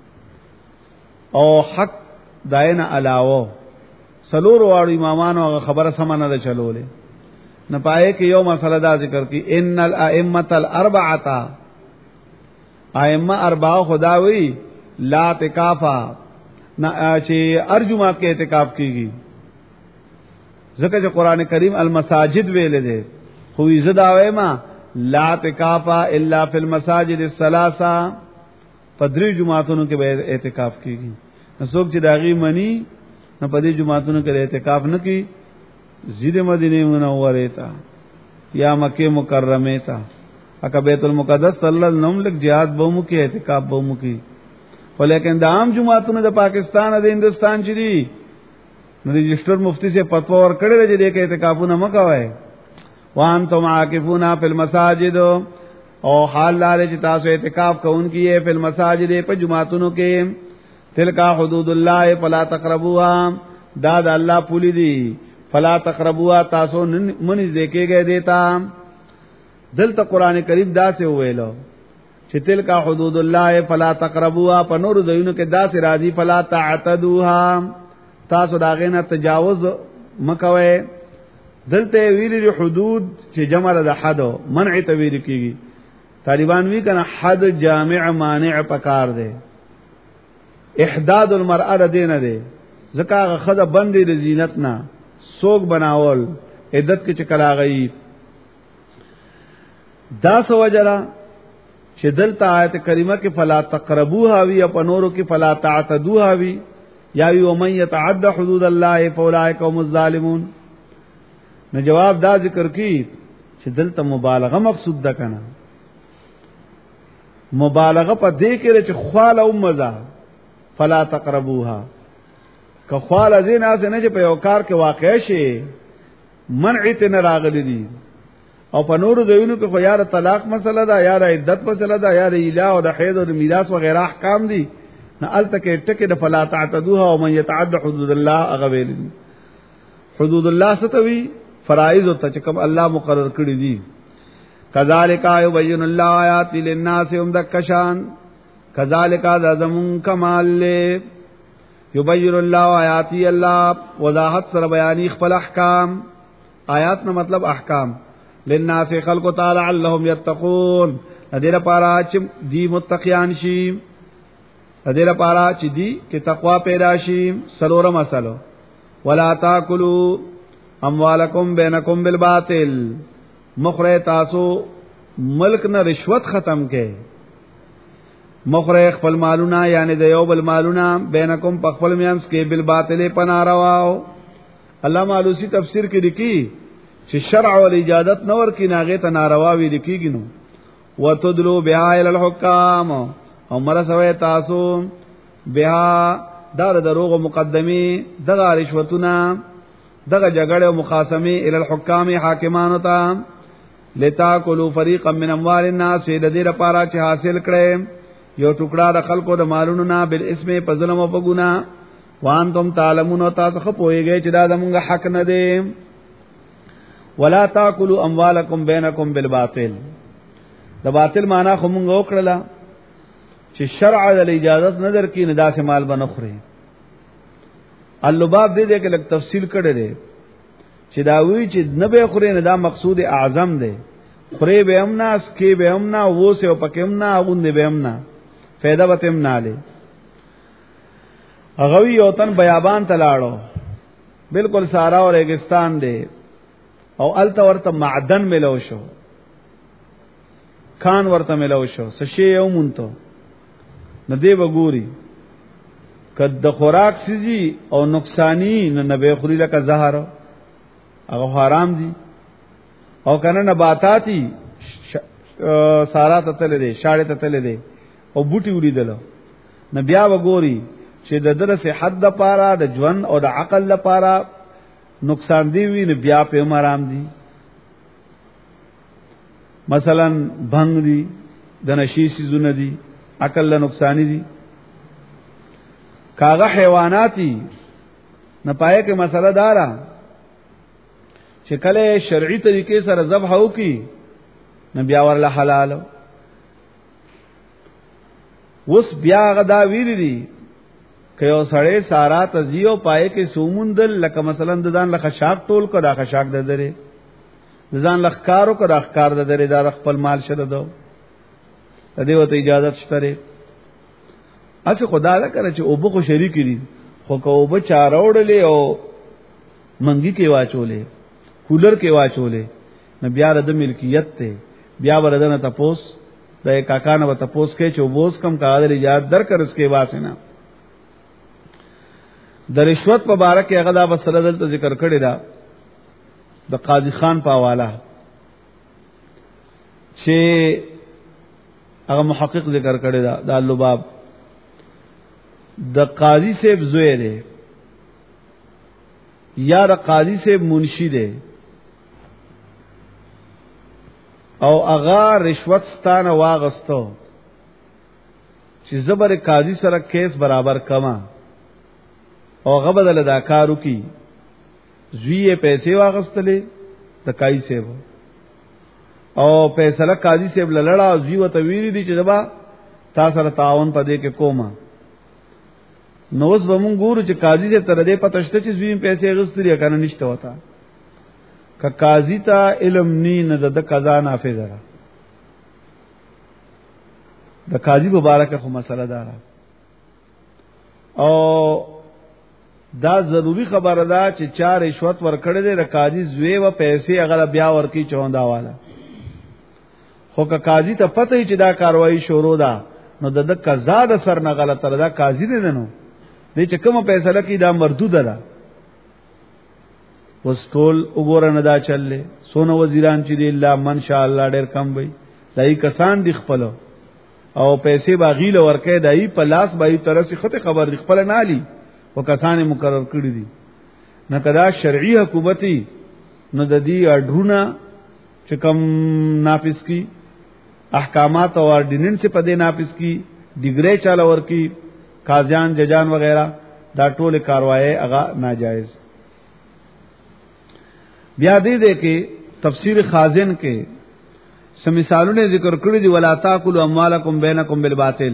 او حق داینه علاوه سلور واړو امامانو هغه خبره سم نه چلولې نه پای کې یو مسله دا ذکر کی ان الائمه الاربعه ائمه اربعه خداوی لا اعتکافا نه چې ارجما کې اعتکاف کیږي ځکه چې قران کریم المساجد ویل دي خو عزت اوه ما لا اعتکافا الا فی المساجد الثلاثه پدری جمعاتونو کې به اعتکاف کیږي نسوک چې داغي منی نه پدې جمعاتونو کې اعتکاف نه کی زید مدینه منوره تا یا مکه مکرمه تا اکه بیت المقدس الله نوم لک jihad بومو کې اعتکاف بومو کې ولیکن د عام جمعاتونو د پاکستان او د هندستان چې دي نو رجسٹر مفتی سے فتوا ور کړی دی چې اعتکافونه مکوای وانتم عاکفون فی المساجد او حال لاره چې تاسو اعتکاف کوونکی یې په مساجد په جمعاتونو کې تلکا حدود الله فلا تقربوها دا د الله پولی دي فلا تقربوها تاسو منځ دیکھے دیتا دلته قران کریم دا څه ویلو چې تلکا حدود الله فلا تقربوها په نور دینو کې دا څه راځي فلا تعتدوها تاسو دا غینه تجاوز مکوئ دلته ویلي حدود چې جمع د حد منع ته ویل کیږي طالبان وی کنه حد جامع مانع پکار دی احداد المرأه دینه دی زکه خدای بندي د زینت نه سوق بناول عدت کې چکلا غي دا سوجرا چې دلته آیت کریمه کې فلا تقربوها وی په نورو کې فلا تعتدوها وی یا وی ومن يتعد حدود الله فاولئک هم الظالمون نو جواب دا ذکر کی چې دلته مبالغه مقصود ده کنه مبالغه په دې کې چې خواله او مزه فلا تقربوها که خواله دې نه چې په یو کار کې واقع شي منع ته نه راغلي دي او په نورو ځایونو کې خو یاره طلاق مسله ده یاره عدت مسله ده یاره اله او د حید او د میراث وغیرہ احکام دي نه الته کې ټکه د فلا تعتدوها او من يتعد حدود الله اغویل حدود الله ستوي فرائض او تچکم الله مقرر کړی دي کذالک یبین الله آیات للناس هم دکشان کذالک ذمون کمال یبین الله آیات الله وضاحت سره بیان خپل احکام آیات نو مطلب احکام للناس خلق تعالی لعلهم یتقون دې لپاره چې دی متقیان شي دې لپاره چې دی کې تقوا پیدا شي سلوره مسلو ولا تاکلوا اموالکم بینکم بالباطل مخره تاسو ملک نه رشوت ختم کې مخره خپل مالونه یعنی د یو بل مالونه بینکم خپل میانس کې بالباطل پنارواو علامه علوسی تفسیر کې لیکي چې شرع ول اجازت نور کې ناغه ته ناروا وی لیکيږي نو وتدلو بها الى الحكام او مرسوي تاسو بها دار دروغ مقدمي دغه رشوتونه دغه جګړه او مخاصمه ال الحکام حاکمانو ته لتاکلوا فريقا من اموال الناس د دې لپاره چې حاصل کړي یو ټوکړه د خلکو د مالونو نه بل اسمه په ظلم او په ګناه وانتم تعلمون تاسو خو پوهیږئ چې دا زموږ حق نه دی ولا تاکلوا اموالکم بینکم بالباطل د باطل معنا خو مونږ وکړه چې شرع د اجازت نه درکې نه داسې مال بنخري اللباب دې کې لږ تفصیل کړی دی چې دا وی چې نه به خوري نه دا مقصود اعظم دی خوري به امنا اسکی به امنا وو سه پکې امنا غوندې به امنا فایده به تم نه لې هغه یو تن بیابان تلاړو بالکل سارا او ریګستان دی او الته ورته معدن ملو شو کان ورته ملو شو سشي یو مونته ندی وګوري کد خوراک سيزي او نقصانی نه نبه خوري لکه زهر هغه حرام دي او کنه نباتاتی سارا تتل دي شاړه تتل دي او بوټي ولیدل نبیا وګوري چې د درسه حد د پاره د ژوند او د عقل لپاره نقصان دی وی نه بیا په مرام دي مثلا بھنگ دي د نشي سيزونه دي عقل له نقصان دي کاغه حیواناتی نه پای کې مسله دارا چې کله شرعي طریقې سره ذبح وکي بیا ورله حلال. وس بیا غدا ویری دی که یو سړی سارا تزیو پای کې سومندل لکه مثلا د ځان لخ شاک ټول کو دا خشاک د درې د ځان لخ کارو کو دا کار د درې دا خپل مال شته دو د دې وته اجازه شته. اڅه خدا دا کړ چې او بخو شریک دي خو کو به چاروړلې او منګي کې واچولې کولر کې واچولې نو بیا د ملکیت ته بیا ورته نه تپوس د کاکا نه تپوس کې چې وبوس کم کاغذ اجازه درکړ اس کې واسنه. د رشوت په باره کې هغه دا مسله دلته ذکر کړی دا د قاضی خان په حواله چې هغه محقق ذکر کړی دا د لباب د قاضی صاحب زوی دی یا د قاضی صاحب منشی دی او هغه رشوت ستانه واغستو چې زبر قاضی سره کیس برابر کما او هغه بدل دا کارو کی زوی پیسې واغستلې د قاضی صاحب او فیصله قاضی صاحب لړا زوی وته ویری دي چې دبا تاسو سره تعاون پدې کې کومه نو اوس به مونږ ګورو چې قاضی سے تر دې پتهشته چې زوی پیسې غستري کنه نشته وتا ک قاضی ته علم نه د قضا نافذ را د قاضی مبارک خو مسله دار او دا ضروری خبره ده چې چا رشوت ورکړي دي د قاضی زوی و پیسې هغه بیا ورکی چوندا والا خو که قاضی ته پته چې دا کاروایی شروع ده نو د قضا د سر نه غلطه ده قاضی دې نه نو دې چې کومه فیصله کی دا مردوده ده. وستول وګوره نه دا چللې سونه وزیران چې دی الله من شاء الله ډېر کم وي دای کسان دی خپل او پیسې باغیل ورکې دای په لاس بای طرف خطه خبر دی خپل نه علی او کسان مقرر کړی دي نه کدا شرعي حکومتي نو د دې اډرونه چې کم نافذ کی احکامات او اورډیننس په دې نافذ کی ډیګری چاله ورکی قاضیان ججان وغیرہ دا ټول کاروایی هغه ناجائز. بیا دې کې تفسیر خازن کې سم مثالونه ذکر کړی دي ولا تاکلوا اموالکم بینکم بالباطل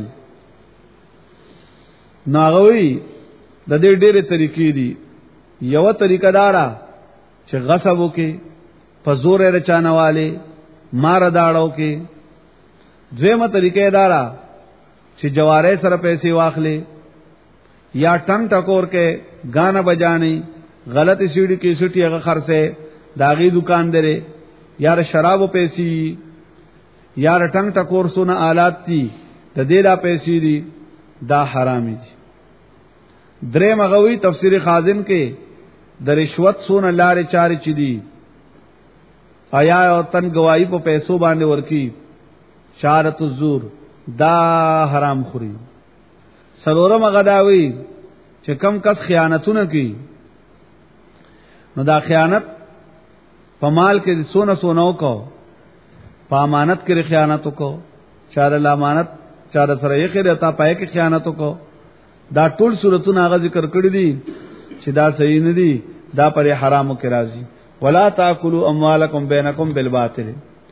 ناغوی د دې ډېرې طریقې دي. یو طریقه دارا چې غصب وکي په زور رچانه والے مار داړو کې. دویمه طریقه دارا چې جواره سره پیسې واخلې یا ټنګ ټکور کې غانا بجانی غلطی سیڑی کی سټي هغه خرڅه داغي دکان درې یار شرابو پیسې یار ټنګ ټکور سونه آلات دي د دې دا پیسې دي دا حرامي دي. درې مغوي تفسیر خازن کې د رشوت سونه لارې چارې چي دي آیا او تن گواہی په پیسو باندې ورکی شهادت الزور دا حرام خوري. سرورم غداوی چې کم کس خیانتونه کوي نو دا خیانت په مال کې سونه سونو کو په امانت کې خیانت کو چار الامانت چار سره یې خیر تا پای کې خیانت کو دا ټول صورتونه هغه ذکر کړی دي چې دا صحیح نه دي دا پر حرامو کې راځي. ولا تاكلوا اموالکم بینکم بالباطل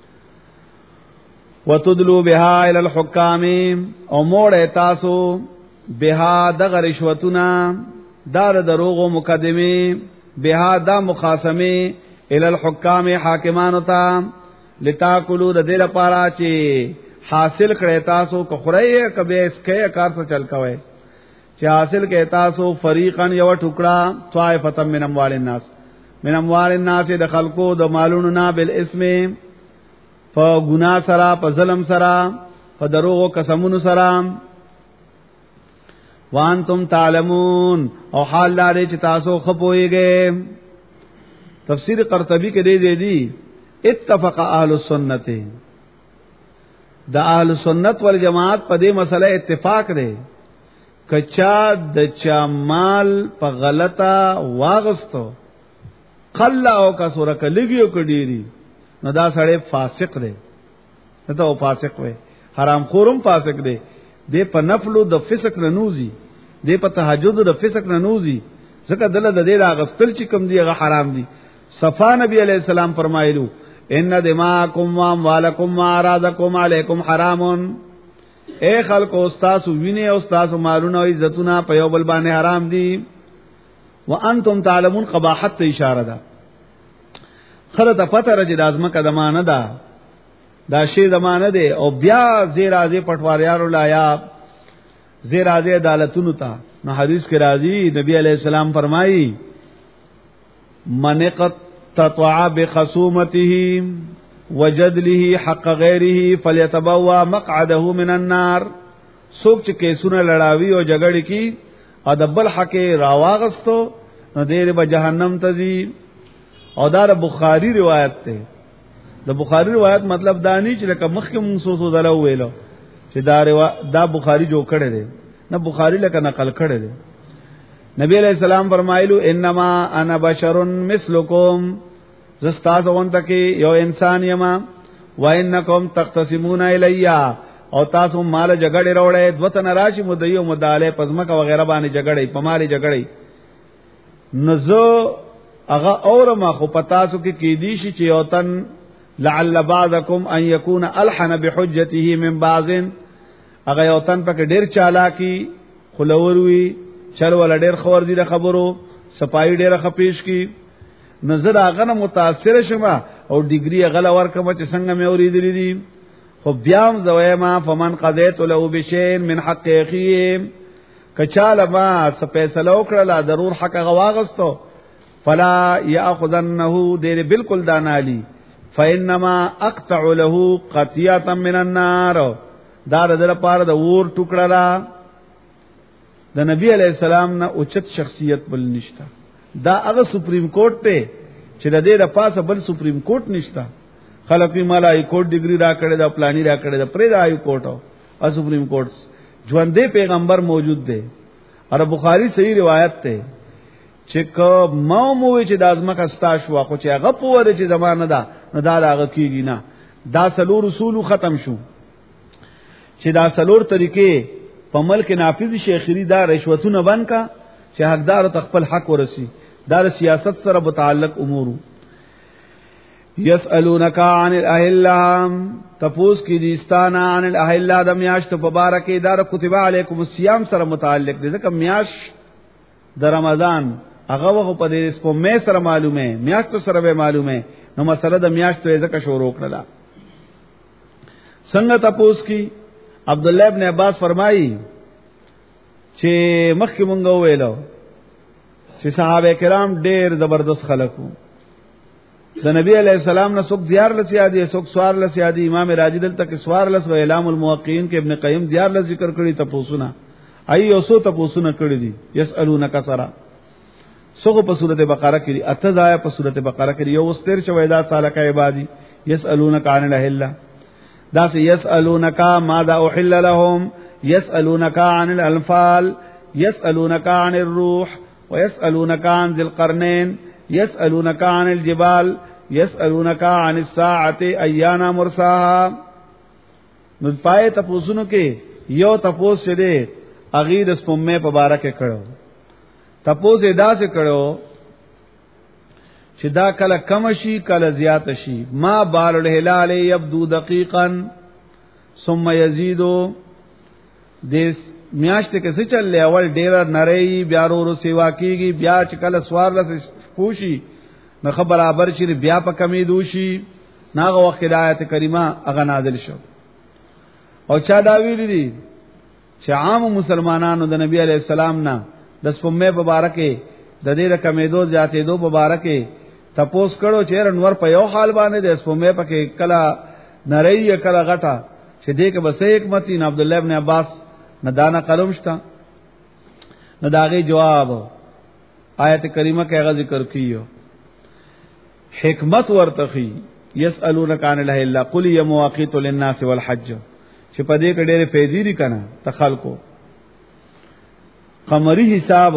وتدلوا بها الى الحكام او موړ تاسو بها د رشوتنا دار دروغ مقدمه بها دا مخاصمه الى الحكام حاکمانو ته لتاكلوا د دې لپاره چې حاصل کړی تاسو کو خړی کبه اسکه کار څه چل کوي چې حاصل کړی تاسو فریقان یو ټوکړه طائفه من اموال الناس من اموال الناس د خلقو د مالونو نه بالاسم په ګناه سره په ظلم سره په دروغ قسمونو سره وانتم تعلمون او حال لري چې تاسو خپويږئ. تفسیر قرطبی کې دی اتفق اهل السنت د اهل سنت والجماعت په دې مسله اتفاق دی کچا د چا مال په غلطه واغستو قلا او کا سوره کلیږي کډيري نو دا سړی فاسق دی ته او فاسق وي حرام خورم فاسق دی دې په نفلو د فسق نه نوزي دې په تهجد د فسق نه نوزي ځکه دله د دې راغستل چې کوم دی هغه حرام دی. صفا نبی علیہ السلام فرمایلو ان دماءکم واموالکم واعراضکم علیکم حرام. اے خلق استاد وینه او استاد مالونه او عزتونه په یو بل باندې حرام دي. وانتم تعلمون قباحت ته اشاره ده. خلته پته راځي د ازمکه زمانه ده دا شی زمانه ده او بیا زیر ازي پټواریارو لایا زیر ازي عدالتونو ته. نو حدیث کې راځي نبی علیہ السلام فرمایي من قطع بخصومته وجدله حق غیره فليتبوا مقعده من النار. څوک چې کیسونه لړاوي او جګړې کی او د بل حق راواغستو نو دیر به جهنم ته ځي. او دا بخاری روایت ده. د بخاری روایت مطلب دا نه چې لکه مخکې مونږ سوسو دلو ویلو چې دا بخاری جو کړي دي نه بخاری لکه نقل کړي دي. نبی علیہ السلام فرمایلو انما انا بشر مثلکم زستاز وانت کې یو انسان یما وانکم تختصمون الیا او تاسو مال جګړې وروړې دوتن راشي مدیو مداله پزمکه وغیرہ باندې جګړې پمالي جګړې نزو اغه اور ما خو پتا سو کې کی دي شي چې یوتن لعل بعضکم ان یکون الحن بحجته من بعض. اغه یوتن پک ډیر چالاکی خلوروي چل ول ډیر خور دي خبرو صفای ډیر خپیش کی نظر هغه نه متاثر شمه او ډیګری غل ورکم چې څنګه مې اوریدلې دي. خو بیام زویما فمن قضیت له بشین من حق اخیه کچاله ما سپیسلو کړه ضرور حق غواغستو فلا یاخذنه دیر بالکل دانالی فانما اقطع له قطیه من النار. دا در پاره د ور ټوکړه را د نبی علیہ السلام نه اوچت شخصیت بل نشتا. دا هغه سپریم کورټ ته چې د دې د پاسه بل سپریم کورټ نشتا. خلقی مال ای کورټ ډیګری را کړی دا پلانی را کړی دا پرې دا ای کورټ او سپریم کورټ ژوندې پیغمبر موجود دی. اور بخاری صحیح روایت ته چې کو موموي چې د ازمکه استاش واخو چې هغه پوره چې زمانه ده نو دا هغه کیږي نه. دا سلور رسول ختم شو چې دا سلور طریقې په ملک نافذ شیخری دا رشوتونه بن کا چې حقدار تخپل حق ورسی. دا سیاست سره متعلق امور. یسالونک عن الاهله تپوس کی دیستانه عن الاهله د میاشت مبارک اداره کتب علیکم الصيام سره متعلق دي. ځکه میاش د رمضان هغه وغه په دې سپو مې سره معلومه میاشت سره به معلومه نو مسله د میاشت ځکه شروع کړل. څنګه تپوس کی عبد الله ابن عباس فرمایي چې مخکې مونږ ویلو چې صحابه کرام ډېر زبردست خلکو. د نبی علیہ السلام نه څوک دیار لسیادي څوک سوار لسیادي. امام راجی دلته کې سوار لس و اعلام الموقعین کې ابن قیم دیار لس ذکر کړی تپوسونه ای اوسو تپوسونه کړی دي. یسالونک سرا سوغه په سورته بقره کې اتذایا په سورته بقره کې یو واستر شویدا سالک عبادی یسالونک عن الاهله دا سه یسالونک ماذا احل لهم یسالونک عن الانفال یسالونک عن الروح ويسالونك عن ذي القرنين يسالونك عن الجبال يسالونك عن الساعه ايان مرساها. نو پای تاسو کې یو تاسو شه اغیر سپمه په بارا کې کړو. تاسو ادا سے کړو چې دا کله کم شي کله زیات شي. ما بال الهلال يبدو دقيقا ثم يزيد. دیس میاشت کې څه چل اول ډیر نری بیا ورو سیوا کیږي بیا چې کله سوار لس پوشي نو برابر شي بیا په کمی دوشي. ناغه وخت آیت کریمه هغه نازل شو او چا دا ویل دي چې عام مسلمانانو د نبی علی السلام نه د سپمه مبارکه د دې رقمېدو زیاتېدو مبارکه تپوس کړو چې انور په یو حال باندې د سپمه پکې کلا نری کلا غټه چې دې کې بس حکمت ان عبد الله ابن عباس نہ دانا قلم شتا نہ داغی جواب آیت کریمہ کے غا ذکر کیو حکمت ورتخی یسالونک عن الاهله قل یا مواقیت للناس والحج چې پدې کې ډېر فیضی کنا تخلقو قمری حساب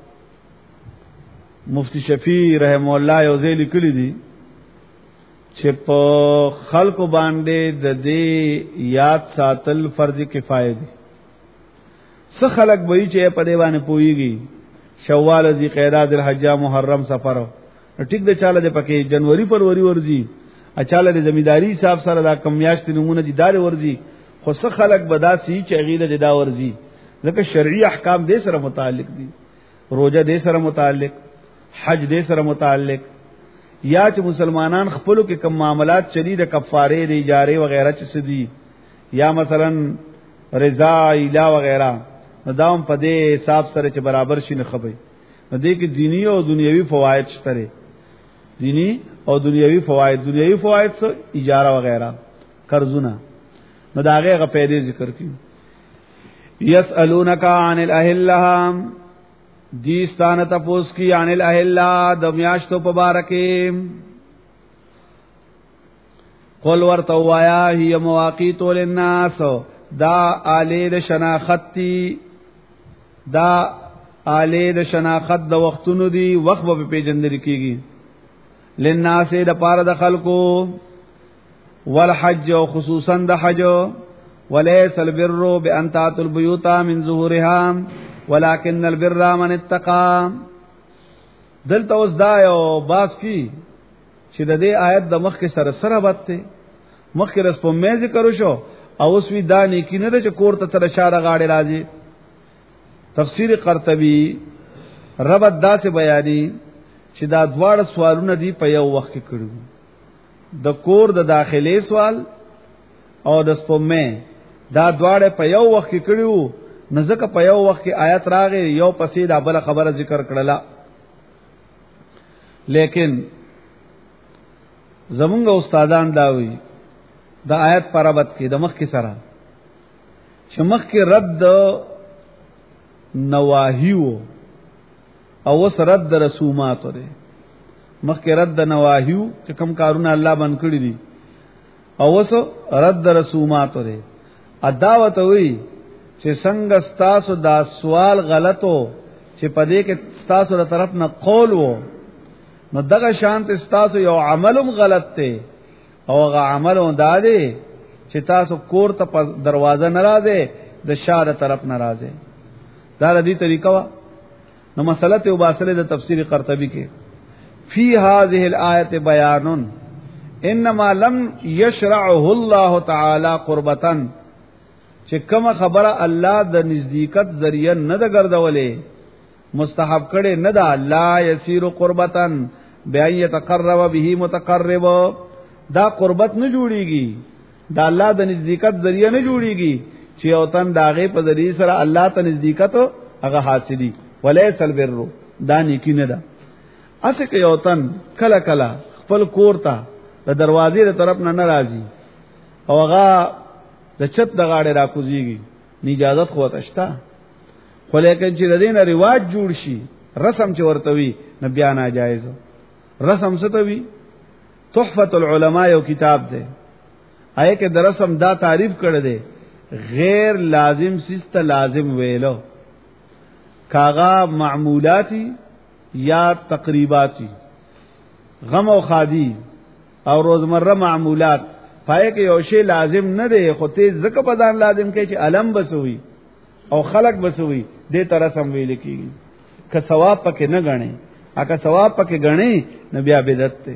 مفتی شفیع رحم الله یوزیل کلی دی چې په خلق باندې د دې یاد ساتل فرض کفایه دی. څه خلق وای چې په دې باندې پويږي شوال ذی قعده ذل حج محرم سفر ټیک د چاله د پکې جنوری فروری ورځي اچاله د زمیداری حساب سره دا کمیاشت نمونه دي دار ورزي خو څه خلق بداسي چې غیره د دا ورزي ځکه شرعي احکام دې سره متعلق دي روزه دې سره متعلق حج دې سره متعلق یا چې مسلمانان خپلو کې کوم معاملات چلی د کفاره د اجاره وغیرہ چې سدي یا مثلا رضا اله وغیرہ نداوم په دې حساب سره چې برابر شي نه خبي نو دې کې دینی او دنیوي فواید شته دینی او دنیوي فواید څه اجاره وغیرہ قرضونه نو داغه غ پیدا ذکر کیو یسالونک عن الاهلهم دیستانه تپوس کی عن الاهلا د میاشتو په بارکه قل ورتوایا هی مواقیت للناس دا آلید شناختی دا آلید شناخت د وختونو دی وخت به پیجندل کیږي للناس د پاره د خلقو والحج خصوصا د حج وليس البر بان تاتوا البيوت من ظهورها ولكن البر من اتقى دلته اوس دا یو باس کی چې د دې آیت د مخ کې سره سره بته مخ کې رس په مې ذکر شو او اوس وی دا نه کې نه چې کور ته تر اشاره غاړي راځي تفسیر قرطبی ربط دا سے بیانی چې دا دواړه سوالونه دي په یو وخت کې کړو د کور د داخلي سوال او د سپمه دا دواړه په یو وخت کې کړو نزدک په یو وخت کې آیت راغی یو پسې دا بل خبره ذکر کړله لیکن زمونږ استادان دا وی دا آیت پر ربط کې د مخ کې سره چې مخ کې رد نواهیو او وس رد رسومات لري مخ کې رد نواهیو چې کوم کارونه الله باندې کړی دي او وس رد رسومات لري اداوت وی چې څنګه ستاسو دا سوال غلطو چې پدې کې ستاسو تر طرف نه قول وو نو دغه شانت ستاسو یو عملم غلط ته او هغه عملو دادي چې تاسو کور ته په دروازه ناراضه د شاده طرف ناراضه دا د دې طریقه وا نو مسله ته وباسله د تفسیر قرطبی کې فی هذه الآیه بیان انما لم یشرعه الله تعالی قربتا چې کوم خبره الله د نزدېکت ذریعہ نه د ګرځولې مستحب کړي نه دا لا یسیر قربتن بیا یتقرب به متقرب دا قربت نه جوړیږي دا الله د نزدېکت ذریعہ نه جوړیږي چې او تن داغه په ذریعہ سره الله ته نزدېکت هغه حاصلې ولیس البر دا نیکی نه ده اسه کې او تن کله کله خپل کور ته د دروازې تر طرف نه ناراضي او هغه د چت د غاړه راکوزيږي اجازت خو تشتا خو لیکن چې د دین رواج جوړ شي رسم چې ورته وي نه بیا ناجایز رسم څه ته وي تحفه العلماء یو کتاب دی آیا کې د رسم دا تعریف کړی دی غیر لازم سیست لازم ویلو کاغا معمولاتی یا تقریباتی غم او خادی او روزمره معمولات پای کې یو شی لازم نه دی خو ته زکه پدان لازم کې چې علم بسوي او خلق بسوي دې طرح سم ویل کیږي که ثواب پکې نه غني اګه ثواب پکې غني نو بیا بدعت ته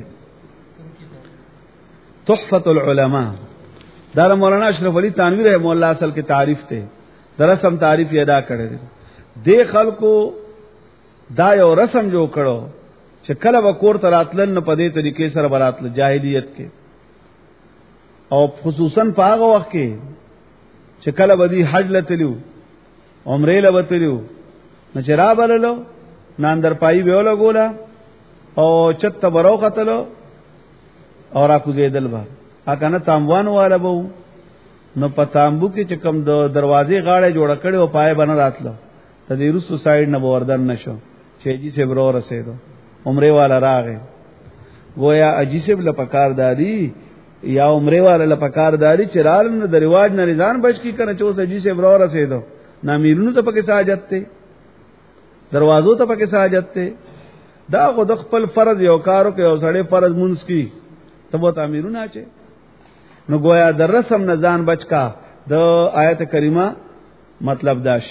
تحفه العلماء دا مولانا اشرف علي تانوی رحم الله اصل کې تعریف ته درسم تعریف یې ادا کړی دی خلکو دا یو رسم جو کړو چې کله وکور تراتل نه پدې طریقې سره براتل جاهلیت کې او خصوصا په هغه وخت کې چې کله بدی حج لتلو عمره لوتلو نچرا بللو ناندر پای ویولا ګولا او چت برو قتلو اور اكو زیدل با اکنه تاموان والا بو نو پتامبو کې چې کوم د دروازې غاړه جوړ کړي او پای بن راتلو ته د روسو سایډ نه وردن نشو چې جی سے برو رسیدو عمره والا راغې گویا اجی سے بل پکار دادی یا عمره والا لپکار داری چرال نه د رواج نه رضان بچ کی کنه چو سجی سے برو رسیدو نامیرونو ته پکې ساجت ته دروازو ته پکې ساجت ته دا خو د خپل فرض یو کارو کې او سړی فرض مونږ کی ته وو تعمیرونه اچي نو گویا د رسم نه ځان بچ کا د آیت کریمه مطلب داش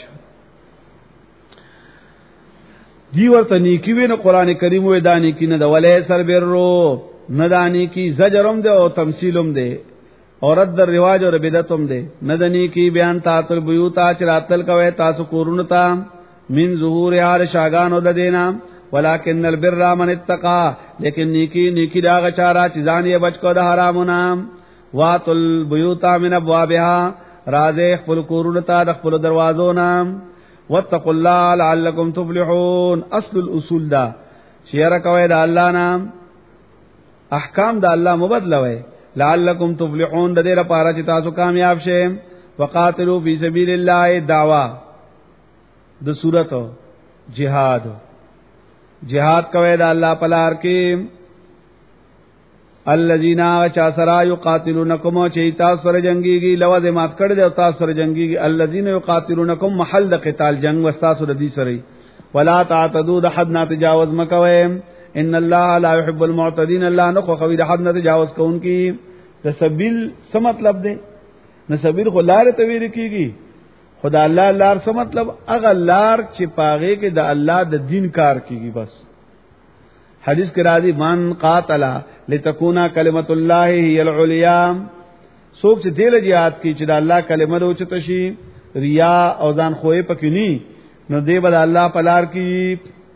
دی ورته نیکی وینو قران کریم وې دانی کینه د ولې سر بیرو ندانی کی زجرم دے او تمثیلم دے اور رد رواج اور بدعتم دے ندنی کی بیان تاتل بیوتا چراتل کوي تاسو کورونتا من ظهور یار شاگان ود دینا ولکن البر من اتقى لیکن نیکی دا غچارا چیزان یہ بچ کو د حرامنا واتل بیوتا من ابوابها رازق خپل کورونتا د خپل دروازونا واتقوا الله لعلكم تفلحون اصل الاصول دا شیرا کوي د الله نام احکام د الله مبدلوي لعلکم تفلحون د دې لپاره چې تاسو کامیاب شئ وقاتلوا فی سبیل الله دعوا د سورته جهاد کوي د الله په لار کې الذين چاسرا یقاتلونکم چې تاسو سره جنگيږي لوازه مات کړی او تاسو سره جنگيږي الذين یقاتلونکم محل د قتال جنگ وستاسو د دې سره ولا تعتدوا د حد نه تجاوز مکوئ ان الله لا يحب المعتدين الله نو خوي د حد نه تجاوز کوونکی د سبیل څه مطلب دی نو سبیل خو لار ته ویل کیږي خدا الله لار څه مطلب اغه لار چې پاغه کې د الله د دین کار کیږي بس حدیث کې راځي من قاتل لتكون كلمه الله هي العليا څوک چې دل jihad کی چې د الله کلمه اوچته شي ریا او ځان خوې پکې ني نو دی بل الله په لار کې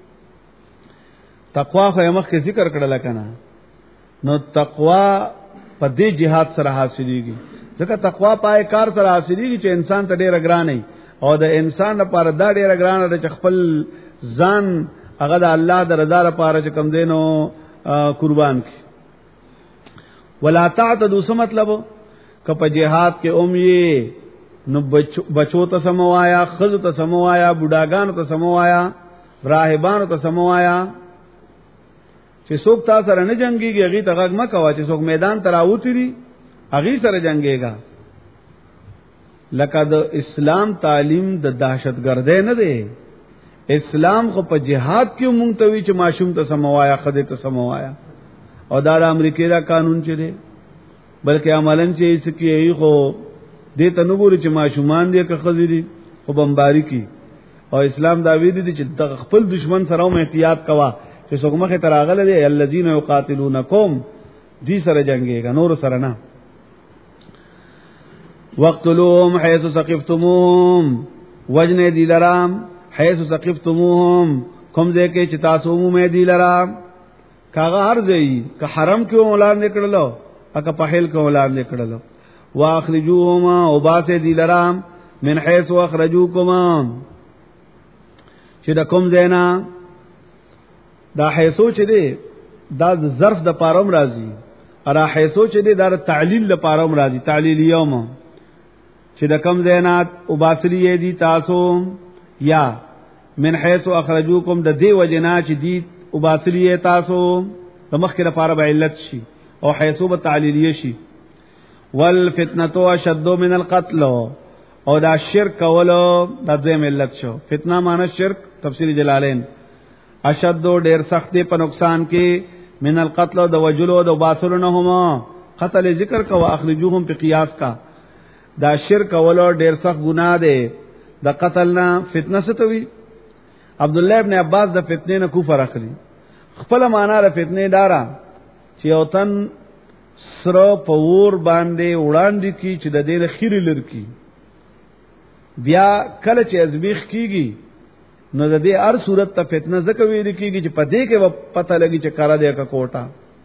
تقوا خو مخ کې ذکر کړل کنه نو تقوا په دې jihad سره حاصلېږي ځکه تقوا پای کار سره حاصلېږي چې انسان ته ډېر ګران نه او د انسان لپاره دا ډېر ګران دی چې خپل ځان هغه د الله د رضا لپاره چې کم دینو قربان کی ولا تعتدوا څه مطلب ک په jihad کې اومې نو بچو ته سموایا خذ ته سموایا بوډاګان ته سموایا راهبان ته سموایا چې څوک تاسو سره نه جنگيږي هغه ته غږ مکوا چې څوک میدان ته راوتري هغه سره جنگيږي لکه د اسلام تعلیم د دهشتګردۍ نه دی اسلام خو په jihad کې مونږ ته وی چې ماشوم ته سموایا خدای ته سموایا او دا د امریکای دا قانون چې دی بلکې عملاً چې اس کې خو دې ته نګوري چې ماشومان دې که خزيري خو بمباری کی او اسلام دا وی دي چې د خپل دشمن سره هم احتیاط کوا چې څوک مخه تراغله دي الذين يقاتلونكم دې سره جنگيږي نور سره نه وقتلوهم حيث ثقفتموهم وجن دي لرام حيث ثقفتموهم کوم ځای کې چې تاسو مو دي لرام کاغه هر ځای که حرم کې اولاد نکړلو اګه په هل کې اولاد نکړلو واخرجوهما وباسه دي لرام من حيث اخرجوكما چې د کوم ځای نه دا حیثو چې دی دا ظرف د پاروم راځي اره حیثو چې دی دا تعلیل د پاروم راځي تعلیل یوم چې د کم زینات او باسری دی تاسو یا من حيث اخرجوکم د دی وجنا چې دی او باسری تاسو د مخکې لپاره به علت شي او حیثو به تعلیلیه شي والفتنه اشد من القتل او دا شرک ولو د دې ملت شو فتنه معنی شرک تفسیر جلالین اشد ډیر سخت په نقصان کې من القتل د وجلو د باسرنهما قتل ذکر کا واخرجوهم په قیاس کا دا شرک ولو ډیر سخت ګناه ده د قتل نه فتنه ستوي عبد الله ابن عباس د فتنې نه کفر اخلي خپل معنا د فتنې دارا چې اوتن سره پور باندې وړاندې کی چې د دې خیر لرکی بیا کله چې ازبیخ کیږي نو د دې هر صورت ته فتنه زکه ویل کیږي چې پدې کې پته لګي چې کارا دی کا کوټا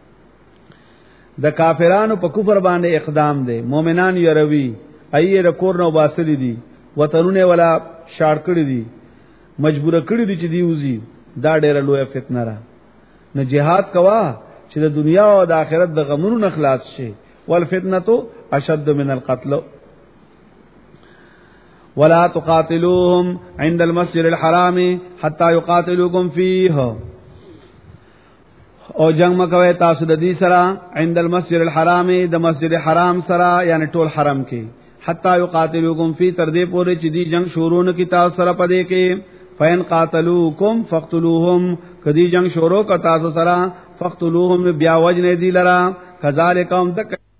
د کافرانو په کفر باندې اقدام دی مؤمنان یروي ایه رکور نو باسلی دي وطنونه ولا شاړ کړی دي مجبور کړی دي چې دی وزي دا ډېر لوی فتنه را نه jihad کوا چې د دنیا او د آخرت د غمونو نه خلاص شي والفتنه اشد من القتل ولا تقاتلوهم عند المسجد الحرام حتى يقاتلوكم فيه او جنگ مکوي تاسو د دې سره عند المسجد الحرام د مسجد حرام سره یعنی ټول حرم کې حتى يقاتلوكم فيه تر دې پورې چې دې جنگ شروع نه کی تاسو سره پدې کې فین قاتلوکم فقتلوهم کدی جنگ شروع کا تاسو سره فقتلوهم بیا وجن دی لرا کذالکم تک